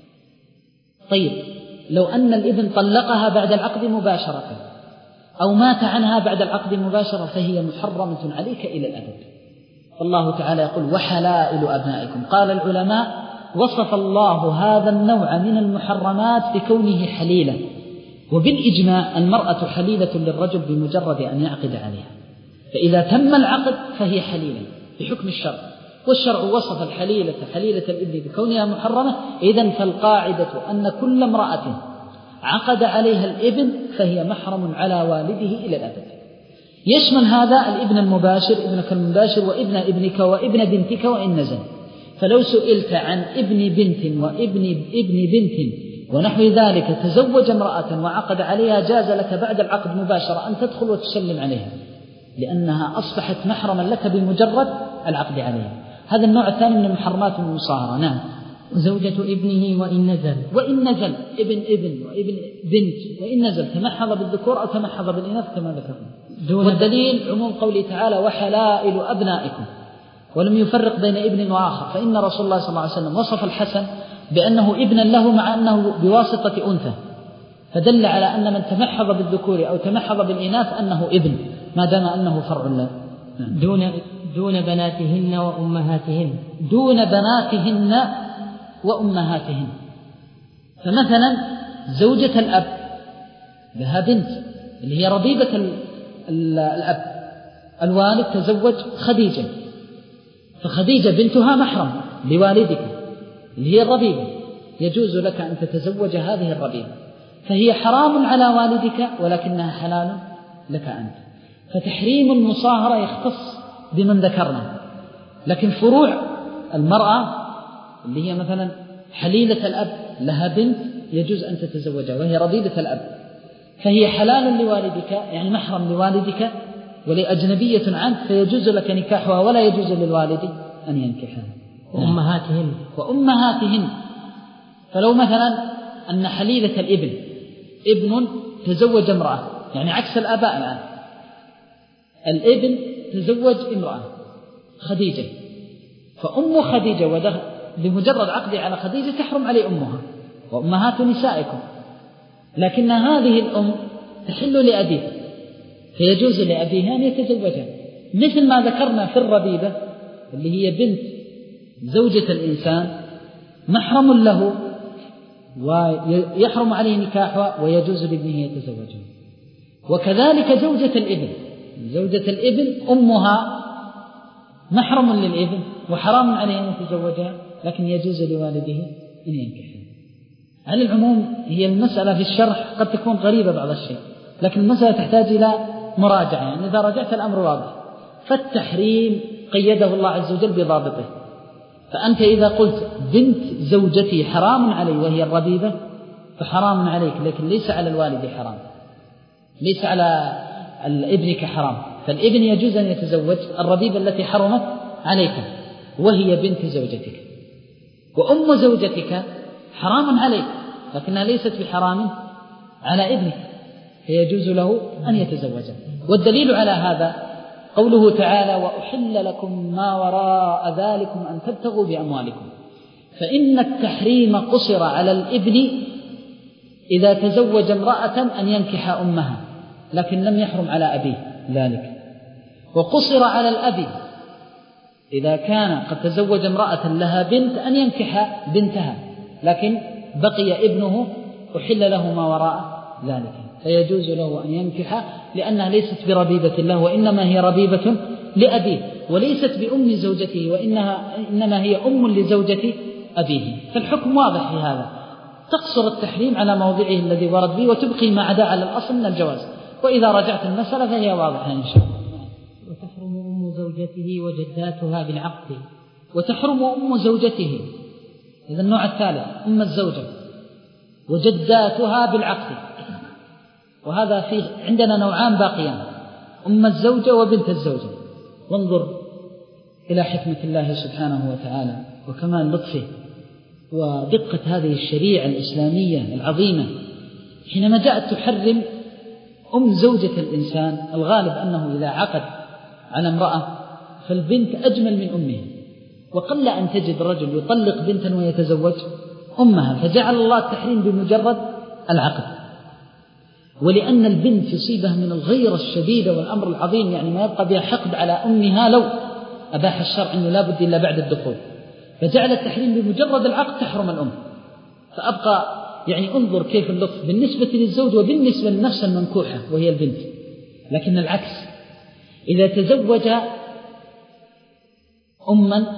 طيب، لو أن الابن طلقها بعد العقد مباشرة أو مات عنها بعد العقد مباشرة فهي محرمة عليك إلى الأبد. فالله تعالى يقول وحلائل أبنائكم. قال العلماء وصف الله هذا النوع من المحرمات بكونه حليلا، وبالإجماع المرأة حليلة للرجل بمجرد أن يعقد عليها، فإذا تم العقد فهي حليلة بحكم الشرع، والشرع وصف الحليلة حليلة الإبن بكونها محرمة. إذن فالقاعدة أن كل امرأة عقد عليها الابن فهي محرم على والده إلى الأبد. يشمل هذا الابن المباشر، ابنك المباشر، وابن ابنك وابن بنتك وإن نزل. فلو سئلت عن ابن بنت وابن ابن بنت ونحو ذلك تزوج امرأة وعقد عليها، جاز لك بعد العقد مباشرة أن تدخل وتسلم عليها، لأنها أصبحت محرما لك بمجرد العقد عليها. هذا النوع الثاني من المحرمات المصاهرة. نعم. وزوجة ابنه وإن نزل، وإن نزل ابن ابن وابن بنت وإن نزل تمحض بالذكور أو تمحض بالإناث كما ذكرنا. والدليل عموم قوله تعالى وحلائل أبنائكم، ولم يفرق بين ابن وآخر، فإن رسول الله صلى الله عليه وسلم وصف الحسن بأنه ابنا له مع أنه بواسطة أنثى، فدل على أن من تمحض بالذكور أو تمحض بالإناث أنه ابن ما دام أنه فرع له. دون دون بناتهن وأمهاتهن، دون بناتهن وأمهاتهن. فمثلا زوجة الأب لها بنت اللي هي ربيبة الأب، الوالد تزوج خديجة، فخديجة بنتها محرم لوالدك اللي هي الربيبة، يجوز لك أن تتزوج هذه الربيبة، فهي حرام على والدك ولكنها حلال لك أنت. فتحريم المصاهرة يختص بمن ذكرنا، لكن فروع المرأة اللي هي مثلا حليلة الأب لها بنت يجوز أن تتزوجها وهي ربيبة الأب، فهي حلال لوالدك يعني محرم لوالدك ولأجنبية عنك، فيجوز لك نكاحها ولا يجوز للوالد أن ينكحها. وأمهاتهن وأمهاتهن فلو مثلا أن حليلة الابن ابن تزوج امرأة، يعني عكس الآباء الآن، الابن تزوج امرأة خديجة، فأم خديجة ودخل بمجرد عقدي على خديجة تحرم عليه أمها وأمهات نسائكم، لكن هذه الأم تحل لأبيه فيجوز لأبيها أن يتزوجها، مثل ما ذكرنا في الربيبة اللي هي بنت زوجة الإنسان محرم له ويحرم عليه نكاحها ويجوز لابنه يتزوجها. وكذلك زوجة الابن، زوجة الابن أمها محرم للابن وحرام عليه أن يتزوجها، لكن يجوز لوالده أن ينكحها. على العموم هي المسألة في الشرح قد تكون غريبة بعض الشيء، لكن المسألة تحتاج إلى مراجعة، يعني إذا رجعت الأمر واضح. فالتحريم قيده الله عز وجل بضابطه، فأنت إذا قلت بنت زوجتي حرام علي وهي الربيبة فحرام عليك، لكن ليس على الوالد حرام، ليس على ابنك حرام، فالابن يجوز أن يتزوج الربيبة التي حرمت عليك وهي بنت زوجتك. وأم زوجتك حرام عليك لكنها ليست بحرام على ابنك، فيجوز له أن يتزوجها. والدليل على هذا قوله تعالى وأحل لكم ما وراء ذلكم أن تبتغوا بأموالكم. فإن التحريم قصر على الابن إذا تزوج امرأة أن ينكح أمها، لكن لم يحرم على أبيه ذلك. وقصر على الأب إذا كان قد تزوج امرأة لها بنت أن ينكح بنتها، لكن بقي ابنه أحل له ما وراء ذلك، فيجوز له أن ينكح لأنها ليست بربيبة له وإنما هي ربيبة لأبيه، وليست بأم زوجته وإنها إنما هي أم لزوجة أبيه. فالحكم واضح في هذا، تقصر التحريم على موضعه الذي ورد به وتبقي ما عدا على الأصل من الجواز، وإذا رجعت المسألة فهي واضحة إن شاء الله. وتحرم أم زوجته وجداتها بالعقد. وتحرم أم زوجته، هذا النوع الثالث، أم الزوجة وجداتها بالعقد. وهذا فيه عندنا نوعان باقيان، أم الزوجة وبنت الزوجة. وانظر إلى حكمة الله سبحانه وتعالى وكمال لطفه ودقة هذه الشريعة الإسلامية العظيمة، حينما جاءت تحرم أم زوجة الإنسان. الغالب أنه إذا عقد على امرأة فالبنت أجمل من أمها، وقل أن تجد رجل يطلق بنتا ويتزوج أمها، فجعل الله التحريم بمجرد العقد. ولأن البنت يصيبها من الغيرة الشديدة والأمر العظيم، يعني ما يبقى بها حقد على أمها لو أباح الشرع أنه لا بد إلا بعد الدخول، فجعل التحريم بمجرد العقد تحرم الأم. فأبقى يعني انظر كيف اللطف بالنسبة للزوج وبالنسبة للنفس المنكوحة وهي البنت. لكن العكس، إذا تزوج أما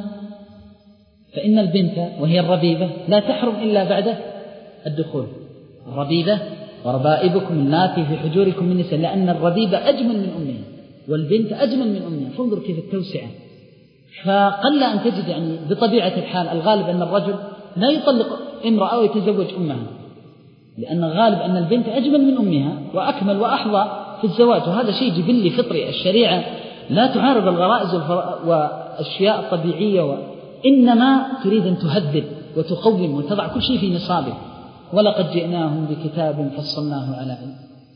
فإن البنت وهي الربيبة لا تحرم إلا بعد الدخول. الربيبة وربائبكم اللاتي في حجوركم من نساء، لأن الربيبة أجمل من أمها والبنت أجمل من أمها. فانظر كيف التوسعة. فقل أن تجد يعني بطبيعة الحال الغالب أن الرجل لا يطلق امرأة ويتزوج أمها، لأن الغالب أن البنت أجمل من أمها وأكمل وأحظى في الزواج، وهذا شيء جبلي فطري. الشريعة لا تعارض الغرائز والأشياء الطبيعية، وإنما تريد أن تهذب وتقوم وتضع كل شيء في نصابه. ولقد جئناهم بكتاب فصلناه على علم.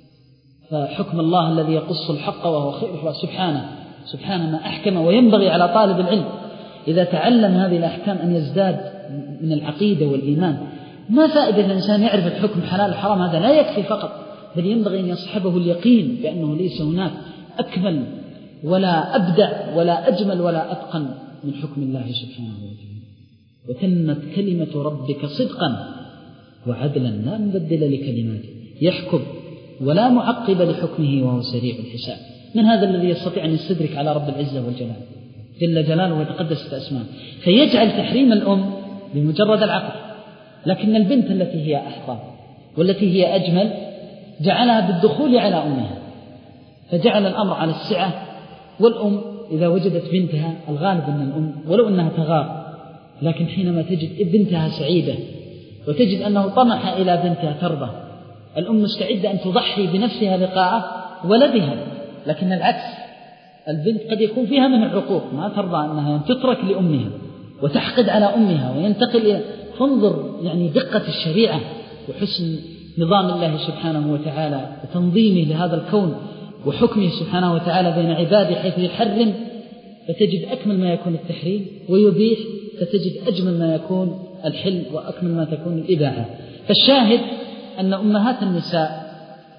فحكم الله الذي يقص الحق وهو خير سبحانه سبحانه ما أحكم. وينبغي على طالب العلم إذا تعلم هذه الأحكام أن يزداد من العقيدة والإيمان. ما فائدة الإنسان يعرف الحكم حلال الحرام، هذا لا يكفي فقط، بل ينبغي أن يصحبه اليقين بأنه ليس هناك أكمل ولا أبدع ولا أجمل ولا أتقن من حكم الله سبحانه وتعالى. وتمت كلمة ربك صدقا وعدلا لا مبدل لكلماته، يحكم ولا معقب لحكمه وهو سريع الحساب. من هذا الذي يستطيع أن يستدرك على رب العزة والجلال جل جلاله وتقدست أسماءه، فيجعل تحريم الأم بمجرد العقد. لكن البنت التي هي أحظى والتي هي أجمل جعلها بالدخول على أمها، فجعل الأمر على السعة. والأم إذا وجدت بنتها، الغالب أن الأم ولو أنها تغار، لكن حينما تجد بنتها سعيدة وتجد أنه طمح إلى بنتها ترضى، الأم مستعدة أن تضحي بنفسها لقاء ولدها. لكن العكس، البنت قد يكون فيها من العقوق، ما ترضى أنها تترك لأمها وتحقد على أمها وينتقل إلى. فانظر يعني دقة الشريعة وحسن نظام الله سبحانه وتعالى وتنظيمه لهذا الكون وحكمه سبحانه وتعالى بين عباده، حيث يحرم فتجد أكمل ما يكون التحريم، ويبيح فتجد أجمل ما يكون الحل وأكمل ما تكون الإباحة. فالشاهد أن أمهات النساء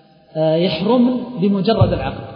يحرمن بمجرد العقد.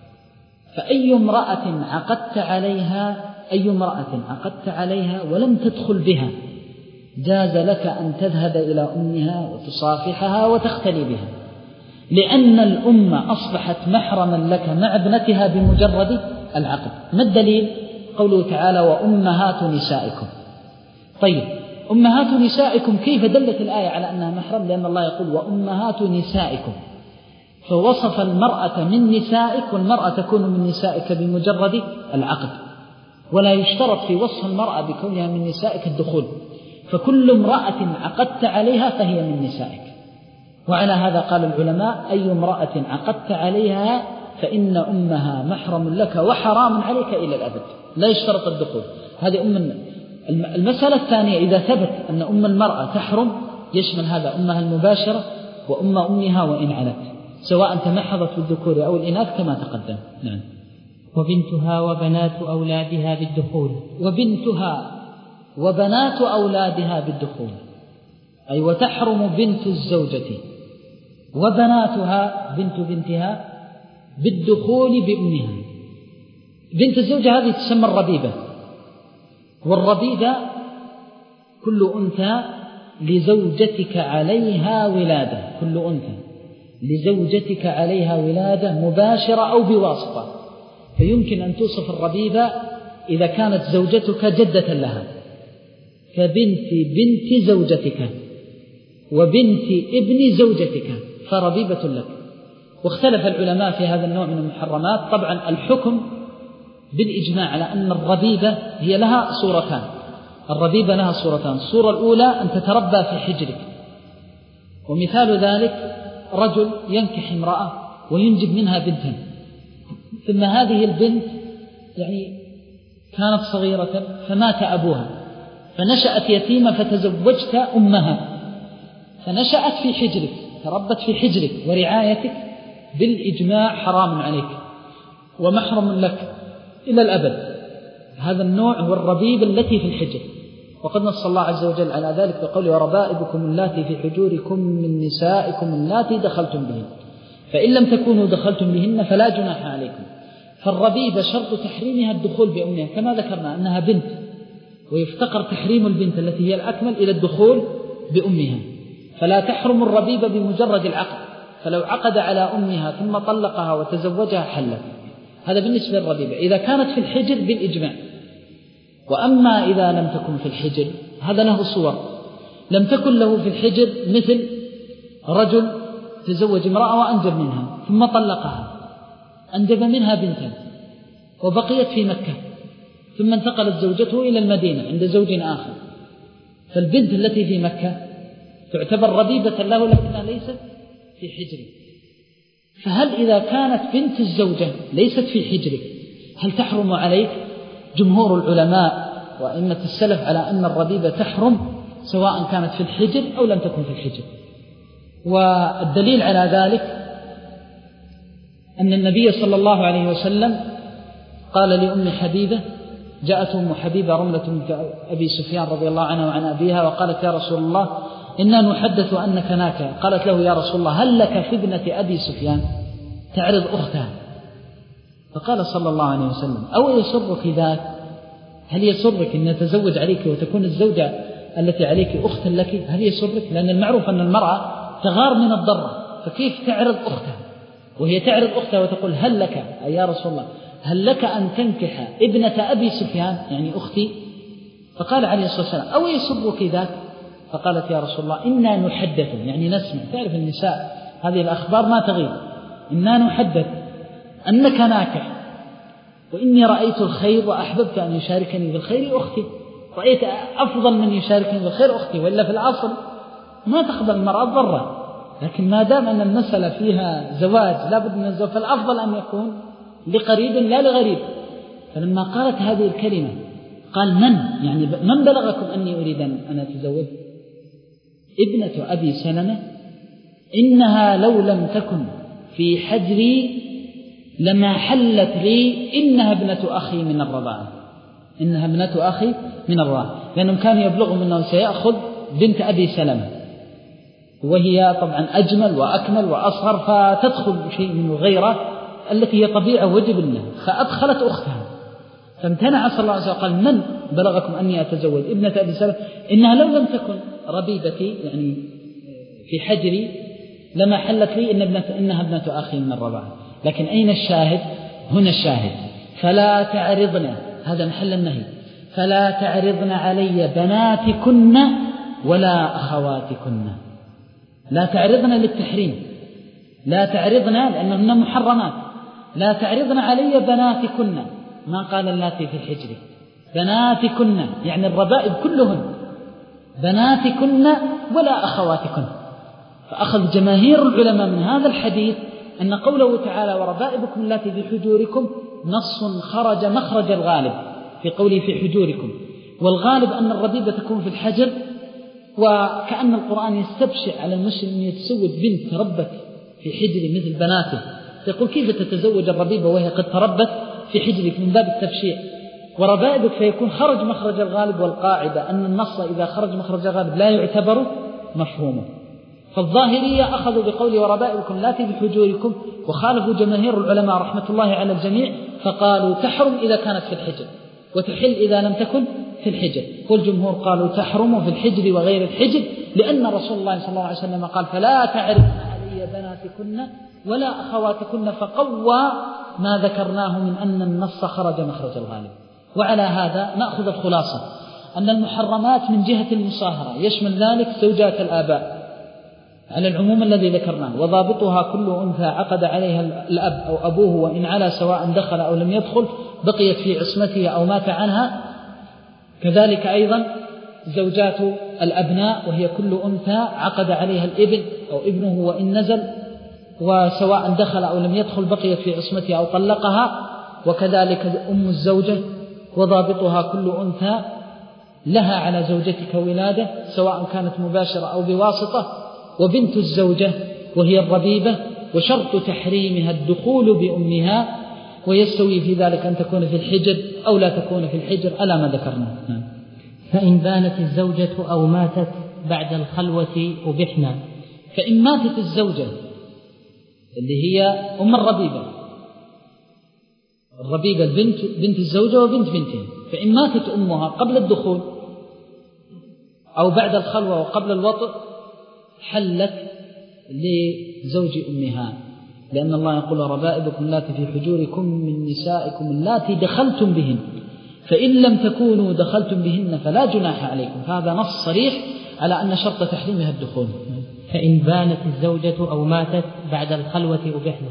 فأي امرأة عقدت عليها أي امرأة عقدت عليها ولم تدخل بها جاز لك أن تذهب إلى أمها وتصافحها وتختلي بها، لأن الأم أصبحت محرما لك مع ابنتها بمجرد العقد. ما الدليل؟ قوله تعالى وأمهات نسائكم. طيب أمهات نسائكم كيف دلت الآية على أنها محرم؟ لأن الله يقول وأمهات نسائكم، فوصف المرأة من نسائك، والمرأة تكون من نسائك بمجرد العقد، ولا يشترط في وصف المرأة بكونها من نسائك الدخول. فكل امرأة عقدت عليها فهي من نسائك. وعلى هذا قال العلماء أي امرأة عقدت عليها فإن أمها محرم لك وحرام عليك إلى الأبد، لا يشترط الدخول. هذه أم. المسألة الثانية إذا ثبت أن أم المرأة تحرم يشمل هذا أمها المباشرة وأم أمها وإن علت، سواء تمحضت بالذكور أو الإناث كما تقدم. نعم. وبنتها وبنات أولادها بالدخول. وبنتها وبنات أولادها بالدخول، أي وتحرم بنت الزوجة وبناتها بنت بنتها بالدخول بأمها. بنت الزوجة هذه تسمى الربيبة، والربيبة كل أنثى لزوجتك عليها ولادة، كل أنثى لزوجتك عليها ولادة مباشرة أو بواسطة. فيمكن أن توصف الربيبة إذا كانت زوجتك جدة لها كبنت بنت زوجتك وبنت ابن زوجتك فربيبة لك. واختلف العلماء في هذا النوع من المحرمات. طبعا الحكم بالإجماع على أن الربيبة هي لها صورتان. الربيبة لها صورتان، الصورة الأولى أن تتربى في حجرك، ومثال ذلك رجل ينكح امرأة وينجب منها بنتا، ثم هذه البنت يعني كانت صغيرة فمات أبوها فنشأت يتيمة فتزوجت أمها، فنشأت في حجرك، تربت في حجرك ورعايتك، بالإجماع حرام عليك ومحرم لك إلى الأبد. هذا النوع هو الربيب التي في الحجر. وقد نص الله عز وجل على ذلك بقوله وربائبكم اللاتي في حجوركم من نسائكم اللاتي دخلتم بهن، فإن لم تكونوا دخلتم بهن فلا جناح عليكم. فالربيبة شرط تحريمها الدخول بأمها كما ذكرنا أنها بنت، ويفتقر تحريم البنت التي هي الأكمل إلى الدخول بأمها، فلا تحرم الربيبة بمجرد العقد، فلو عقد على أمها ثم طلقها وتزوجها حلت. هذا بالنسبة للربيبة إذا كانت في الحجر بالإجماع. وأما إذا لم تكن في الحجر هذا له صور. لم تكن له في الحجر مثل رجل تزوج امرأة وأنجب منها ثم طلقها، أنجب منها بنتا وبقيت في مكة، ثم انتقلت زوجته إلى المدينة عند زوج آخر، فالبنت التي في مكة تعتبر ربيبة له لكنها ليست في حجره. فهل إذا كانت بنت الزوجة ليست في حجرك هل تحرم عليك؟ جمهور العلماء وأئمة السلف على أن الربيبة تحرم سواء كانت في الحجر أو لم تكن في الحجر. والدليل على ذلك أن النبي صلى الله عليه وسلم قال لأم حبيبة، جاءت أم حبيبة رملة من أبي سفيان رضي الله عنه وعن أبيها وقالت: يا رسول الله إنا نحدث أنك ناكح. قالت له: يا رسول الله هل لك في ابنة أبي سفيان تعرض أختها؟ فقال صلى الله عليه وسلم: أو يسرك ذاك؟ هل يسرك أن يتزوج عليك وتكون الزوجة التي عليك أختا لك؟ هل يسرك؟ لأن المعروف أن المرأة تغار من الضرة، فكيف تعرض أختها وهي تعرض أختها وتقول: هل لك أي يا رسول الله هل لك أن تنكح ابنة أبي سفيان يعني أختي؟ فقال عليه الصلاة والسلام: أو يسرك ذاك؟ فقالت: يا رسول الله إنا نحدث يعني نسمع. تعرف النساء هذه الأخبار ما تغيب. إنا نحدث أنك ناكح، وإني رأيت الخير وأحببت أن يشاركني بالخير أختي، رأيت أفضل من يشاركني بالخير أختي، وإلا في الأصل ما تقبل المرأة ضرة، لكن ما دام أن المسألة فيها زواج لا بد من الزواج فالأفضل أن يكون لقريب لا لغريب. فلما قالت هذه الكلمة قال: من يعني من بلغكم أني أريد أن أتزوج؟ ابنة أبي سلمة إنها لو لم تكن في حجري لما حلت لي، إنها ابنة أخي من الرضاعة، إنها ابنة أخي من الرضاعة، لأنهم كانوا يبلغهم أنه سيأخذ بنت أبي سلمة وهي طبعا أجمل وأكمل وأصغر، فتدخل شيء من الغيرة التي هي طبيعة وجب لها، فأدخلت أختها. فامتنع صلى الله عليه وسلم قال: من بلغكم أني أتزوج ابنة أبي سلمة إنها لو لم تكن ربيبتي يعني في حجري لما حلت لي إن ابنة إنها ابنة أخي من الرضاعة. لكن أين الشاهد؟ هنا الشاهد: فلا تعرضن، هذا محل النهي، فلا تعرضن علي بناتكن ولا أخواتكن. لا تعرضن للتحريم، لا تعرضن لأنهن محرمات، لا تعرضن علي بناتكن، ما قال اللاتي في الحجر، بناتكن يعني الربائب كلهن، بناتكن ولا أخواتكن. فأخذ جماهير العلماء من هذا الحديث أن قوله تعالى: وربائبكم اللاتي في حجوركم نص خرج مخرج الغالب في قوله في حجوركم، والغالب أن الربيبة تكون في الحجر، وكأن القرآن يستبشع على المسلم أن يتزوج بنت تربت في حجر مثل بناته، يقول: كيف تتزوج الربيبة وهي قد تربت في حجرك؟ من باب التبشيع. وربائبك فيكون خرج مخرج الغالب، والقاعدة أن النص إذا خرج مخرج الغالب لا يعتبر مفهومه. فالظاهرية أخذوا بقول وربائبكم اللاتي في حجوركم، وخالفوا جماهير العلماء رحمة الله على الجميع، فقالوا تحرم إذا كانت في الحجر وتحل إذا لم تكن في الحجر. والجمهور قالوا تحرم في الحجر وغير الحجر، لأن رسول الله صلى الله عليه وسلم قال: فلا تعرضن علي بناتكن ولا أخواتكن، فقوى ما ذكرناه من أن النص خرج مخرج الغالب. وعلى هذا نأخذ الخلاصة أن المحرمات من جهة المصاهرة يشمل ذلك زوجات الآباء على العموم الذي ذكرناه، وضابطها كل أنثى عقد عليها الأب أو أبوه وإن على سواء دخل أو لم يدخل بقيت في عصمته أو مات عنها. كذلك أيضا زوجات الأبناء وهي كل أنثى عقد عليها الابن أو ابنه وإن نزل، وسواء دخل أو لم يدخل بقيت في عصمته أو طلقها. وكذلك أم الزوجة وضابطها كل أنثى لها على زوجتك ولادة سواء كانت مباشرة أو بواسطة. وبنت الزوجة وهي الربيبة، وشرط تحريمها الدخول بأمها، ويستوي في ذلك أن تكون في الحجر أو لا تكون في الحجر ألا ما ذكرنا. فإن بانت الزوجة أو ماتت بعد الخلوة أبحنا. فإن ماتت الزوجة اللي هي أم الربيبة الربيبة البنت بنت الزوجة وبنت بنتها، فإن ماتت أمها قبل الدخول أو بعد الخلوة وقبل الوطء حلت لزوج أمها، لأن الله يقول ربائبكم اللاتي في حجوركم من نسائكم اللاتي دخلتم بهن فإن لم تكونوا دخلتم بهن فلا جناح عليكم. فهذا نص صريح على أن شرط تحريمها الدخول. فإن بانت الزوجة أو ماتت بعد الخلوة أبحنا.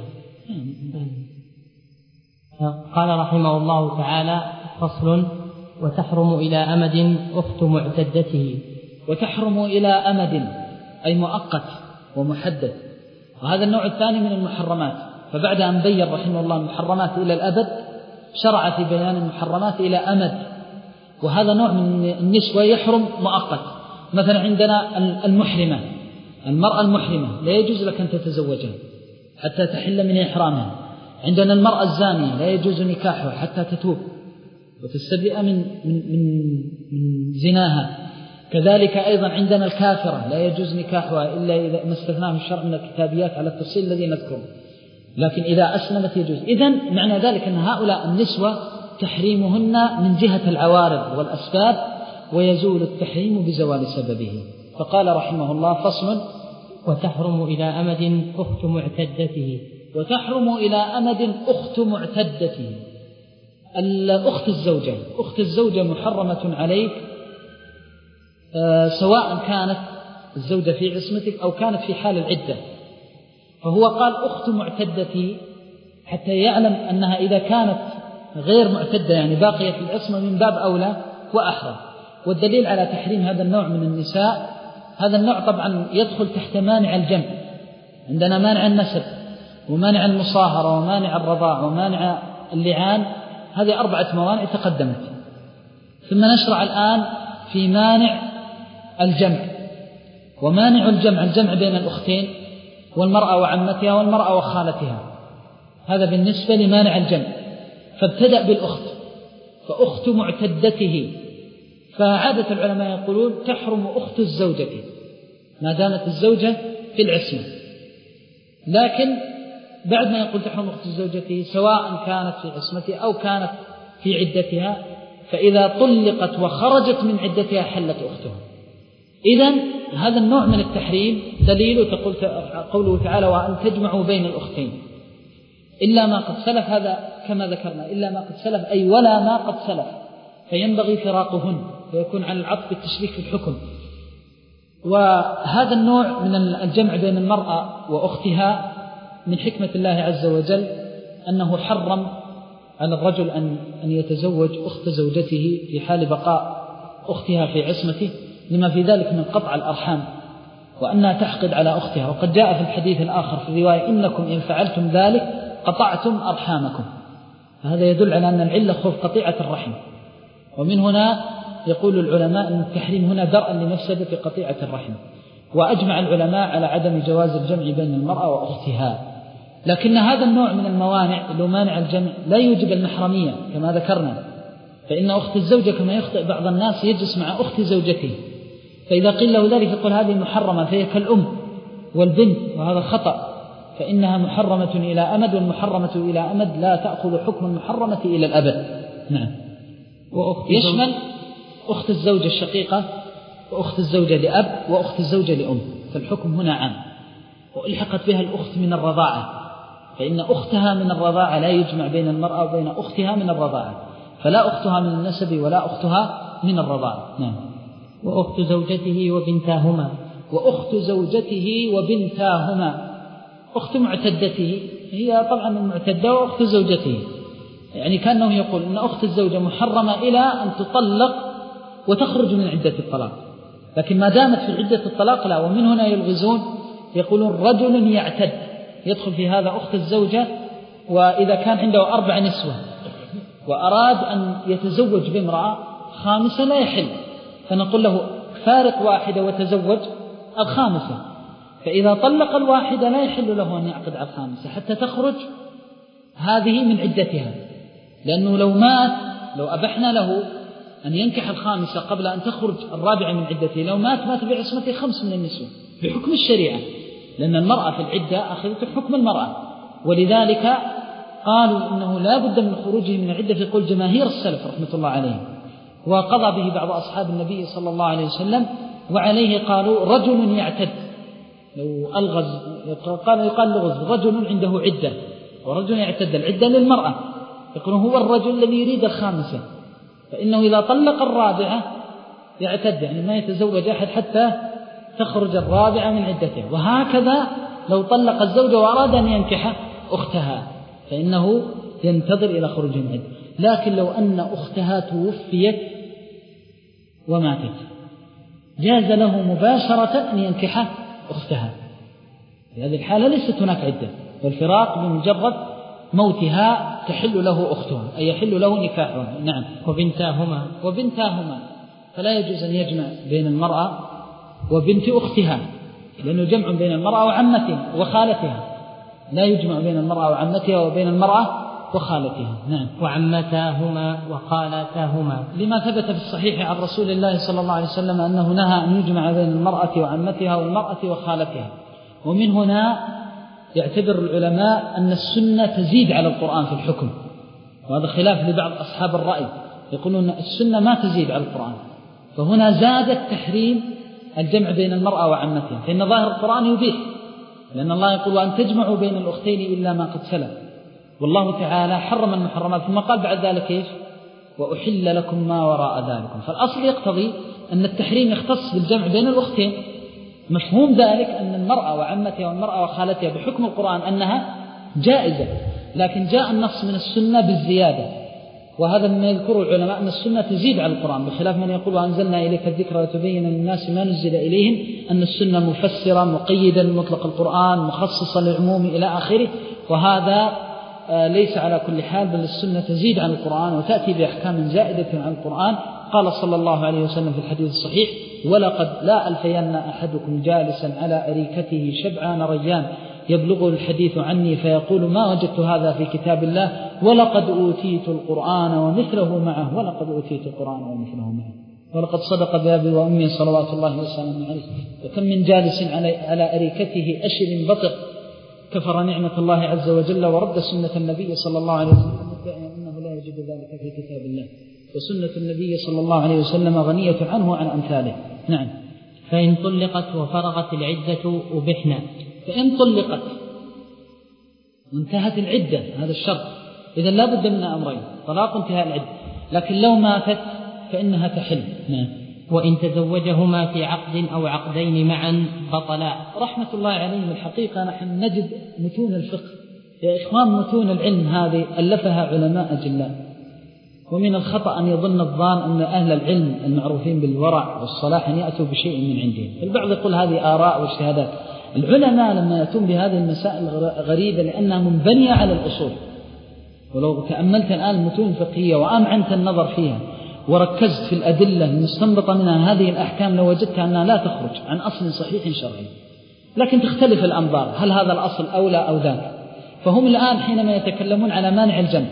قال رحمه الله تعالى: فصل: وتحرم إلى أمد أخت معتدته. وتحرم إلى أمد أي مؤقت ومحدد، وهذا النوع الثاني من المحرمات. فبعد أن بين رحمه الله المحرمات إلى الأبد شرع في بيان المحرمات إلى أمد، وهذا نوع من النسوة يحرم مؤقت. مثلا عندنا المحرمة، المرأة المحرمة لا يجوز لك أن تتزوجها حتى تحل من إحرامها. عندنا المرأة الزانية لا يجوز نكاحها حتى تتوب وتستبرئ من, من, من, من زناها. كذلك أيضا عندنا الكافرة لا يجوز نكاحها إلا إذا ما استثناه الشرع من الكتابيات على التفصيل الذي نذكره، لكن إذا أسلمت يجوز. إذن معنى ذلك أن هؤلاء النسوة تحريمهن من جهة العوارض والأسباب، ويزول التحريم بزوال سببه. فقال رحمه الله: فصل: وتحرم إلى أمد أخت معتدته. وتحرم إلى أمد أخت معتدته. الأخت الزوجة، أخت الزوجة محرمة عليك آه سواء كانت الزوجة في عصمتك أو كانت في حال العدة. فهو قال أخت معتدته حتى يعلم أنها إذا كانت غير معتدة يعني باقية في العصمة من باب أولى وأحرى. والدليل على تحريم هذا النوع من النساء، هذا النوع طبعا يدخل تحت مانع الجمع. عندنا مانع النسب ومانع المصاهرة ومانع الرضاع ومانع اللعان، هذه أربعة موانع تقدمت. ثم نشرع الآن في مانع الجمع. ومانع الجمع الجمع بين الأختين والمرأة وعمتها والمرأة وخالتها، هذا بالنسبة لمانع الجمع. فابتدأ بالأخت، فأخت معتدته. فعادة العلماء يقولون تحرم أخت الزوجة ما دامت الزوجة في العصمة، لكن بعد ما يقول تحرم أخت الزوجة سواء كانت في عصمتها أو كانت في عدتها، فإذا طلقت وخرجت من عدتها حلت أختها. إذن هذا النوع من التحريم دليل تقول قوله تعالى: وأن تجمعوا بين الأختين إلا ما قد سلف. هذا كما ذكرنا إلا ما قد سلف أي ولا ما قد سلف، فينبغي فراقهن، فيكون على العطف بالتشريك في الحكم. وهذا النوع من الجمع بين المرأة وأختها من حكمة الله عز وجل أنه حرم على الرجل أن أن يتزوج أخت زوجته في حال بقاء أختها في عصمته، لما في ذلك من قطع الأرحام وأنها تحقد على أختها. وقد جاء في الحديث الآخر في الرواية: إنكم إن فعلتم ذلك قطعتم أرحامكم. فهذا يدل على أن العلة خوف قطيعة الرحم. ومن هنا يقول العلماء أن التحريم هنا درءا لمفسدة قطيعة الرحم. وأجمع العلماء على عدم جواز الجمع بين المرأة وأختها. لكن هذا النوع من الموانع اللي هو مانع الجمع لا يوجب المحرمية كما ذكرنا، فإن أخت الزوجة كما يخطئ بعض الناس يجلس مع أخت زوجته، فإذا قيل له ذلك يقول هذه محرمة، فهي كالأم والبنت، وهذا خطأ. فإنها محرمة إلى أمد، والمحرمة إلى أمد لا تأخذ حكم المحرمة إلى الأبد. نعم. وأخت يشمل أخت الزوجة الشقيقة وأخت الزوجة لأب وأخت الزوجة لأم، فالحكم هنا عام. وإلحقت بها الأخت من الرضاعة، فإن أختها من الرضاعة لا يجمع بين المرأة وبين أختها من الرضاعة، فلا أختها من النسب ولا أختها من الرضاعة. نعم. وأخت زوجته وبنتاهما. وأخت زوجته وبنتاهما. أخت معتدته هي طبعا المعتدة وأخت زوجته، يعني كأنه يقول أن أخت الزوجة محرمة إلى أن تطلق وتخرج من عدة الطلاق، لكن ما دامت في عدة الطلاق لا. ومن هنا يلغزون يقولون رجل يعتد يدخل في هذا أخت الزوجة، وإذا كان عنده أربع نسوة وأراد أن يتزوج بامرأة خامسة لا يحل، فنقول له فارق واحدة وتزوج الخامسة. فإذا طلق الواحدة لا يحل له أن يعقد على الخامسة حتى تخرج هذه من عدتها، لأنه لو مات لو أبحنا له أن ينكح الخامسة قبل أن تخرج الرابعة من عدته، لو مات مات بعصمته خمس من النسوة بحكم الشريعة، لأن المرأة في العدة أخذت حكم المرأة. ولذلك قالوا إنه لا بد من خروجه من العدة في قول جماهير السلف رحمة الله عليهم، وقضى به بعض أصحاب النبي صلى الله عليه وسلم. وعليه قالوا رجل يعتد، لو ألغز قال يقال لغز رجل عنده عدة، ورجل يعتد. العدة للمرأة، يقولون هو الرجل الذي يريد الخامسة، فإنه إذا طلق الرابعة يعتد، يعني ما يتزوج أحد حتى تخرج الرابعة من عدته. وهكذا لو طلق الزوجة وأراد أن ينكح أختها فإنه ينتظر إلى خروج من عدة. لكن لو أن أختها توفيت وماتت جاز له مباشرة أن ينكح أختها، في هذه الحالة ليست هناك عدة، والفراق بمجرد موتها تحل له أختها، أي يحل له نكاحها. نعم. وبنتاهما وبنتاهما فلا يجوز أن يجمع بين المرأة وبنت أختها، لأنه جمع بين المرأة وعمتها وخالتها، لا يجمع بين المرأة وعمتها وبين المرأة وخالتها. نعم. وعمتاهما وخالتاهما، لما ثبت في الصحيح عن رسول الله صلى الله عليه وسلم أنه نهى أن يجمع بين المرأة وعمتها والمرأة وخالتها. ومن هنا يعتبر العلماء أن السنة تزيد على القرآن في الحكم، وهذا خلاف لبعض أصحاب الرأي، يقولون السنة ما تزيد على القرآن، فهنا زاد التحريم الجمع بين المرأة وعمتها، فإن ظاهر القرآن يبيح، لأن الله يقول وأن تجمعوا بين الأختين إلا ما قد سلف، والله تعالى حرم المحرمات، ثم قال بعد ذلك إيش؟ وأحل لكم ما وراء ذلكم. فالأصل يقتضي أن التحريم يختص بالجمع بين الأختين، مفهوم ذلك أن المرأة وعمتها والمرأة وخالتها بحكم القرآن أنها جائزة، لكن جاء النص من السنة بالزيادة، وهذا مما يذكره العلماء أن السنة تزيد على القرآن، بخلاف من يقول وأنزلنا إليك الذكر وتبين للناس ما نزل إليهم، أن السنة مفسرة مقيدة لمطلق القرآن مخصصة للعموم إلى آخره، وهذا ليس على كل حال، بل السنة تزيد عن القرآن وتأتي بأحكام زائدة عن القرآن. قال صلى الله عليه وسلم في الحديث الصحيح ولقد لا ألفين أحدكم جالسا على أريكته شبعان ريان يبلغ الحديث عني فيقول ما وجدت هذا في كتاب الله ولقد أوتيت القرآن ومثله معه ولقد أوتيت القرآن ومثله معه ولقد صدق بأبي وأمي صلوات الله وسلامه عليه. وكم من جالس على أريكته أشر بطر كفر نعمة الله عز وجل ورد سنة النبي صلى الله عليه وسلم مدعيا أنه لا يجد ذلك في كتاب الله، وسنة النبي صلى الله عليه وسلم غنية عنه وعن أمثاله. نعم. فإن طلقت وفرغت العدة أبحنا، فإن طلقت وانتهت العدة، هذا الشرط، إذا لا بد من أمرين: طلاق انتهاء العدة، لكن لو ماتت فإنها تحل. نعم. وإن تزوجهما في عقد أو عقدين معا بطلا. رحمة الله عليهم. الحقيقة نحن نجد متون الفقه يا إخوان، متون العلم هذه ألفها علماء أجلاء، ومن الخطأ أن يظن الظان أن أهل العلم المعروفين بالورع والصلاح أن يأتوا بشيء من عندهم. البعض يقول هذه آراء واجتهادات. العلماء لما يأتون بهذه المسائل غريبة لأنها منبنية على الأصول، ولو تأملت الآن المتون الفقهية وأمعنت النظر فيها وركزت في الأدلة المستنبطة منها هذه الأحكام لوجدتها أنها لا تخرج عن أصل صحيح شرعي، لكن تختلف الأنظار، هل هذا الأصل أولى أو ذاك. فهم الآن حينما يتكلمون على مانع الجمع،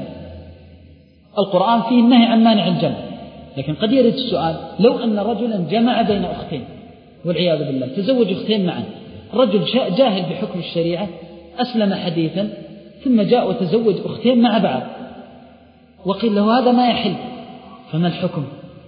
القرآن فيه النهي عن مانع الجمع، لكن قد يرد السؤال: لو أن رجلا جمع بين أختين والعياذ بالله، تزوج أختين معا، رجل جاهل بحكم الشريعة أسلم حديثا ثم جاء وتزوج أختين مع بعض، وقيل له هذا ما يحل، فما الحكم؟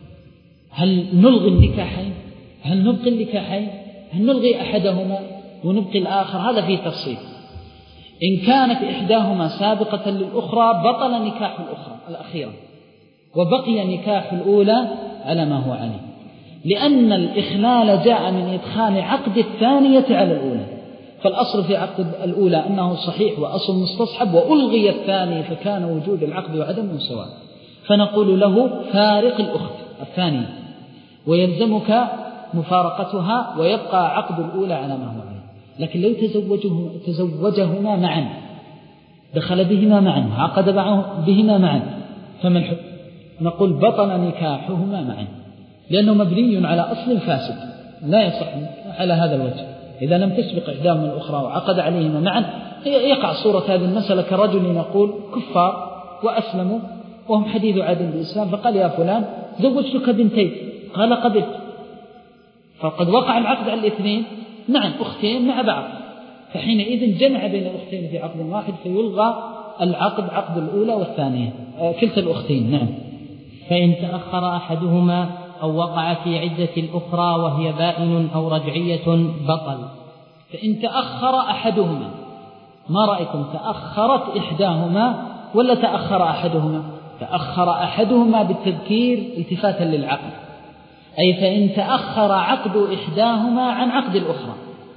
هل نلغي النكاحين؟ هل نبقي النكاحين؟ هل نلغي أحدهما ونبقي الآخر؟ هذا فيه تفصيل. إن كانت إحداهما سابقة للأخرى بطل نكاح الأخرى الأخيرة، وبقي نكاح الأولى على ما هو عليه، لأن الإخلال جاء من إدخال عقد الثانية على الأولى، فالأصل في عقد الأولى أنه صحيح وأصل مستصحب، وألغي الثاني فكان وجود العقد وعدمه سواء، فنقول له فارق الأخت الثانية ويلزمك مفارقتها ويبقى عقد الأولى على ما هو عليه. لكن لو تزوجه تزوجهما معا، دخل بهما معا، عقد بهما معا، فما الحكم؟ نقول بطل نكاحهما معا، لأنه مبني على أصل فاسد لا يصح على هذا الوجه. إذا لم تسبق إحداهما الأخرى وعقد عليهما معا يقع صورة هذه المسألة كرجل يقول كفار وأسلموا وهم حديث عهد بالإسلام، فقال يا فلان زوجتك بنتين، قال قبلت، فقد وقع العقد على الاثنين معا، أختين مع بعض، فحينئذ جمع بين الأختين في عقد واحد فيلغى العقد عقد الأولى والثانية كلتا الأختين. نعم. فإن تأخر أحدهما أو وقع في عدة الأخرى وهي بائن أو رجعية بطل. فإن تأخر أحدهما، ما رأيكم تأخرت إحداهما ولا تأخر أحدهما؟ تأخر أحدهما بالتذكير التفاتا للعقد، أي فإن تأخر عقد إحداهما عن عقد الأخرى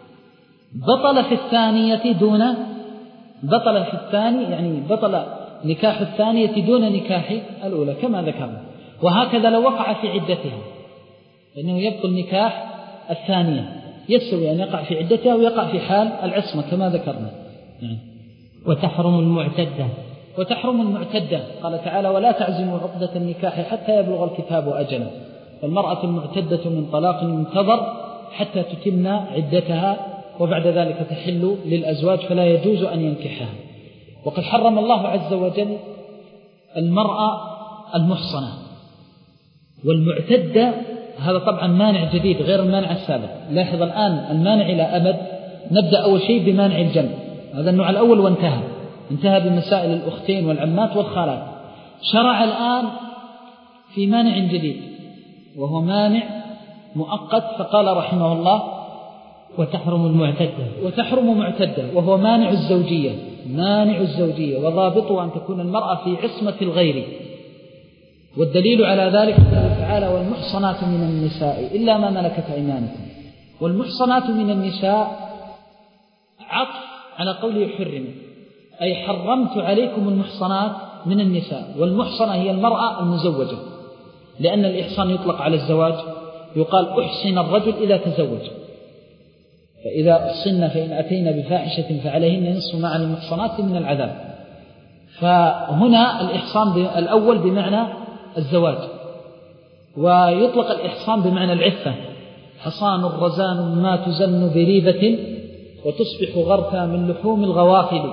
بطل في الثانية دون بطل في الثاني يعني بطل نكاح الثانية دون نكاح الأولى كما ذكرنا. وهكذا لو وقع في عدتها فإنه يبطل نكاح الثانية، يستوي أن يقع في عدتها ويقع في حال العصمة كما ذكرنا. يعني وتحرم المعتدة وتحرم المعتدة قال تعالى ولا تعزموا عقدة النكاح حتى يبلغ الكتاب أجله. فالمرأة المعتدة من طلاق ينتظر حتى تتم عدتها وبعد ذلك تحل للأزواج فلا يجوز أن ينكحها. وقد حرم الله عز وجل المرأة المحصنة والمعتدة، هذا طبعا مانع جديد غير المانع السابق. لاحظ الآن المانع إلى أبد. نبدأ أول شيء بمانع الجمع، هذا النوع الأول وانتهى انتهى بمسائل الأختين والعمات والخالات. شرع الآن في مانع جديد وهو مانع مؤقت، فقال رحمه الله وتحرم المعتدة وتحرم معتدة وهو مانع الزوجية. مانع الزوجية وضابطه أن تكون المرأة في عصمة الغير، والدليل على ذلك قال تعالى والمحصنات من النساء إلا ما ملكت أيمانكم. والمحصنات من النساء عطف على قوله حرم، أي حرمت عليكم المحصنات من النساء. والمحصنة هي المرأة المزوجة، لأن الإحصان يطلق على الزواج، يقال أحسن الرجل إذا تزوج، فإذا أحصن فإن أتينا بفاحشة فعليهن نصف ما على المحصنات من العذاب. فهنا الإحصان الأول بمعنى الزواج، ويطلق الإحصان بمعنى العفة. حصان الرزان ما تزن بريبة وتصبح غرفا من لحوم الغوافل.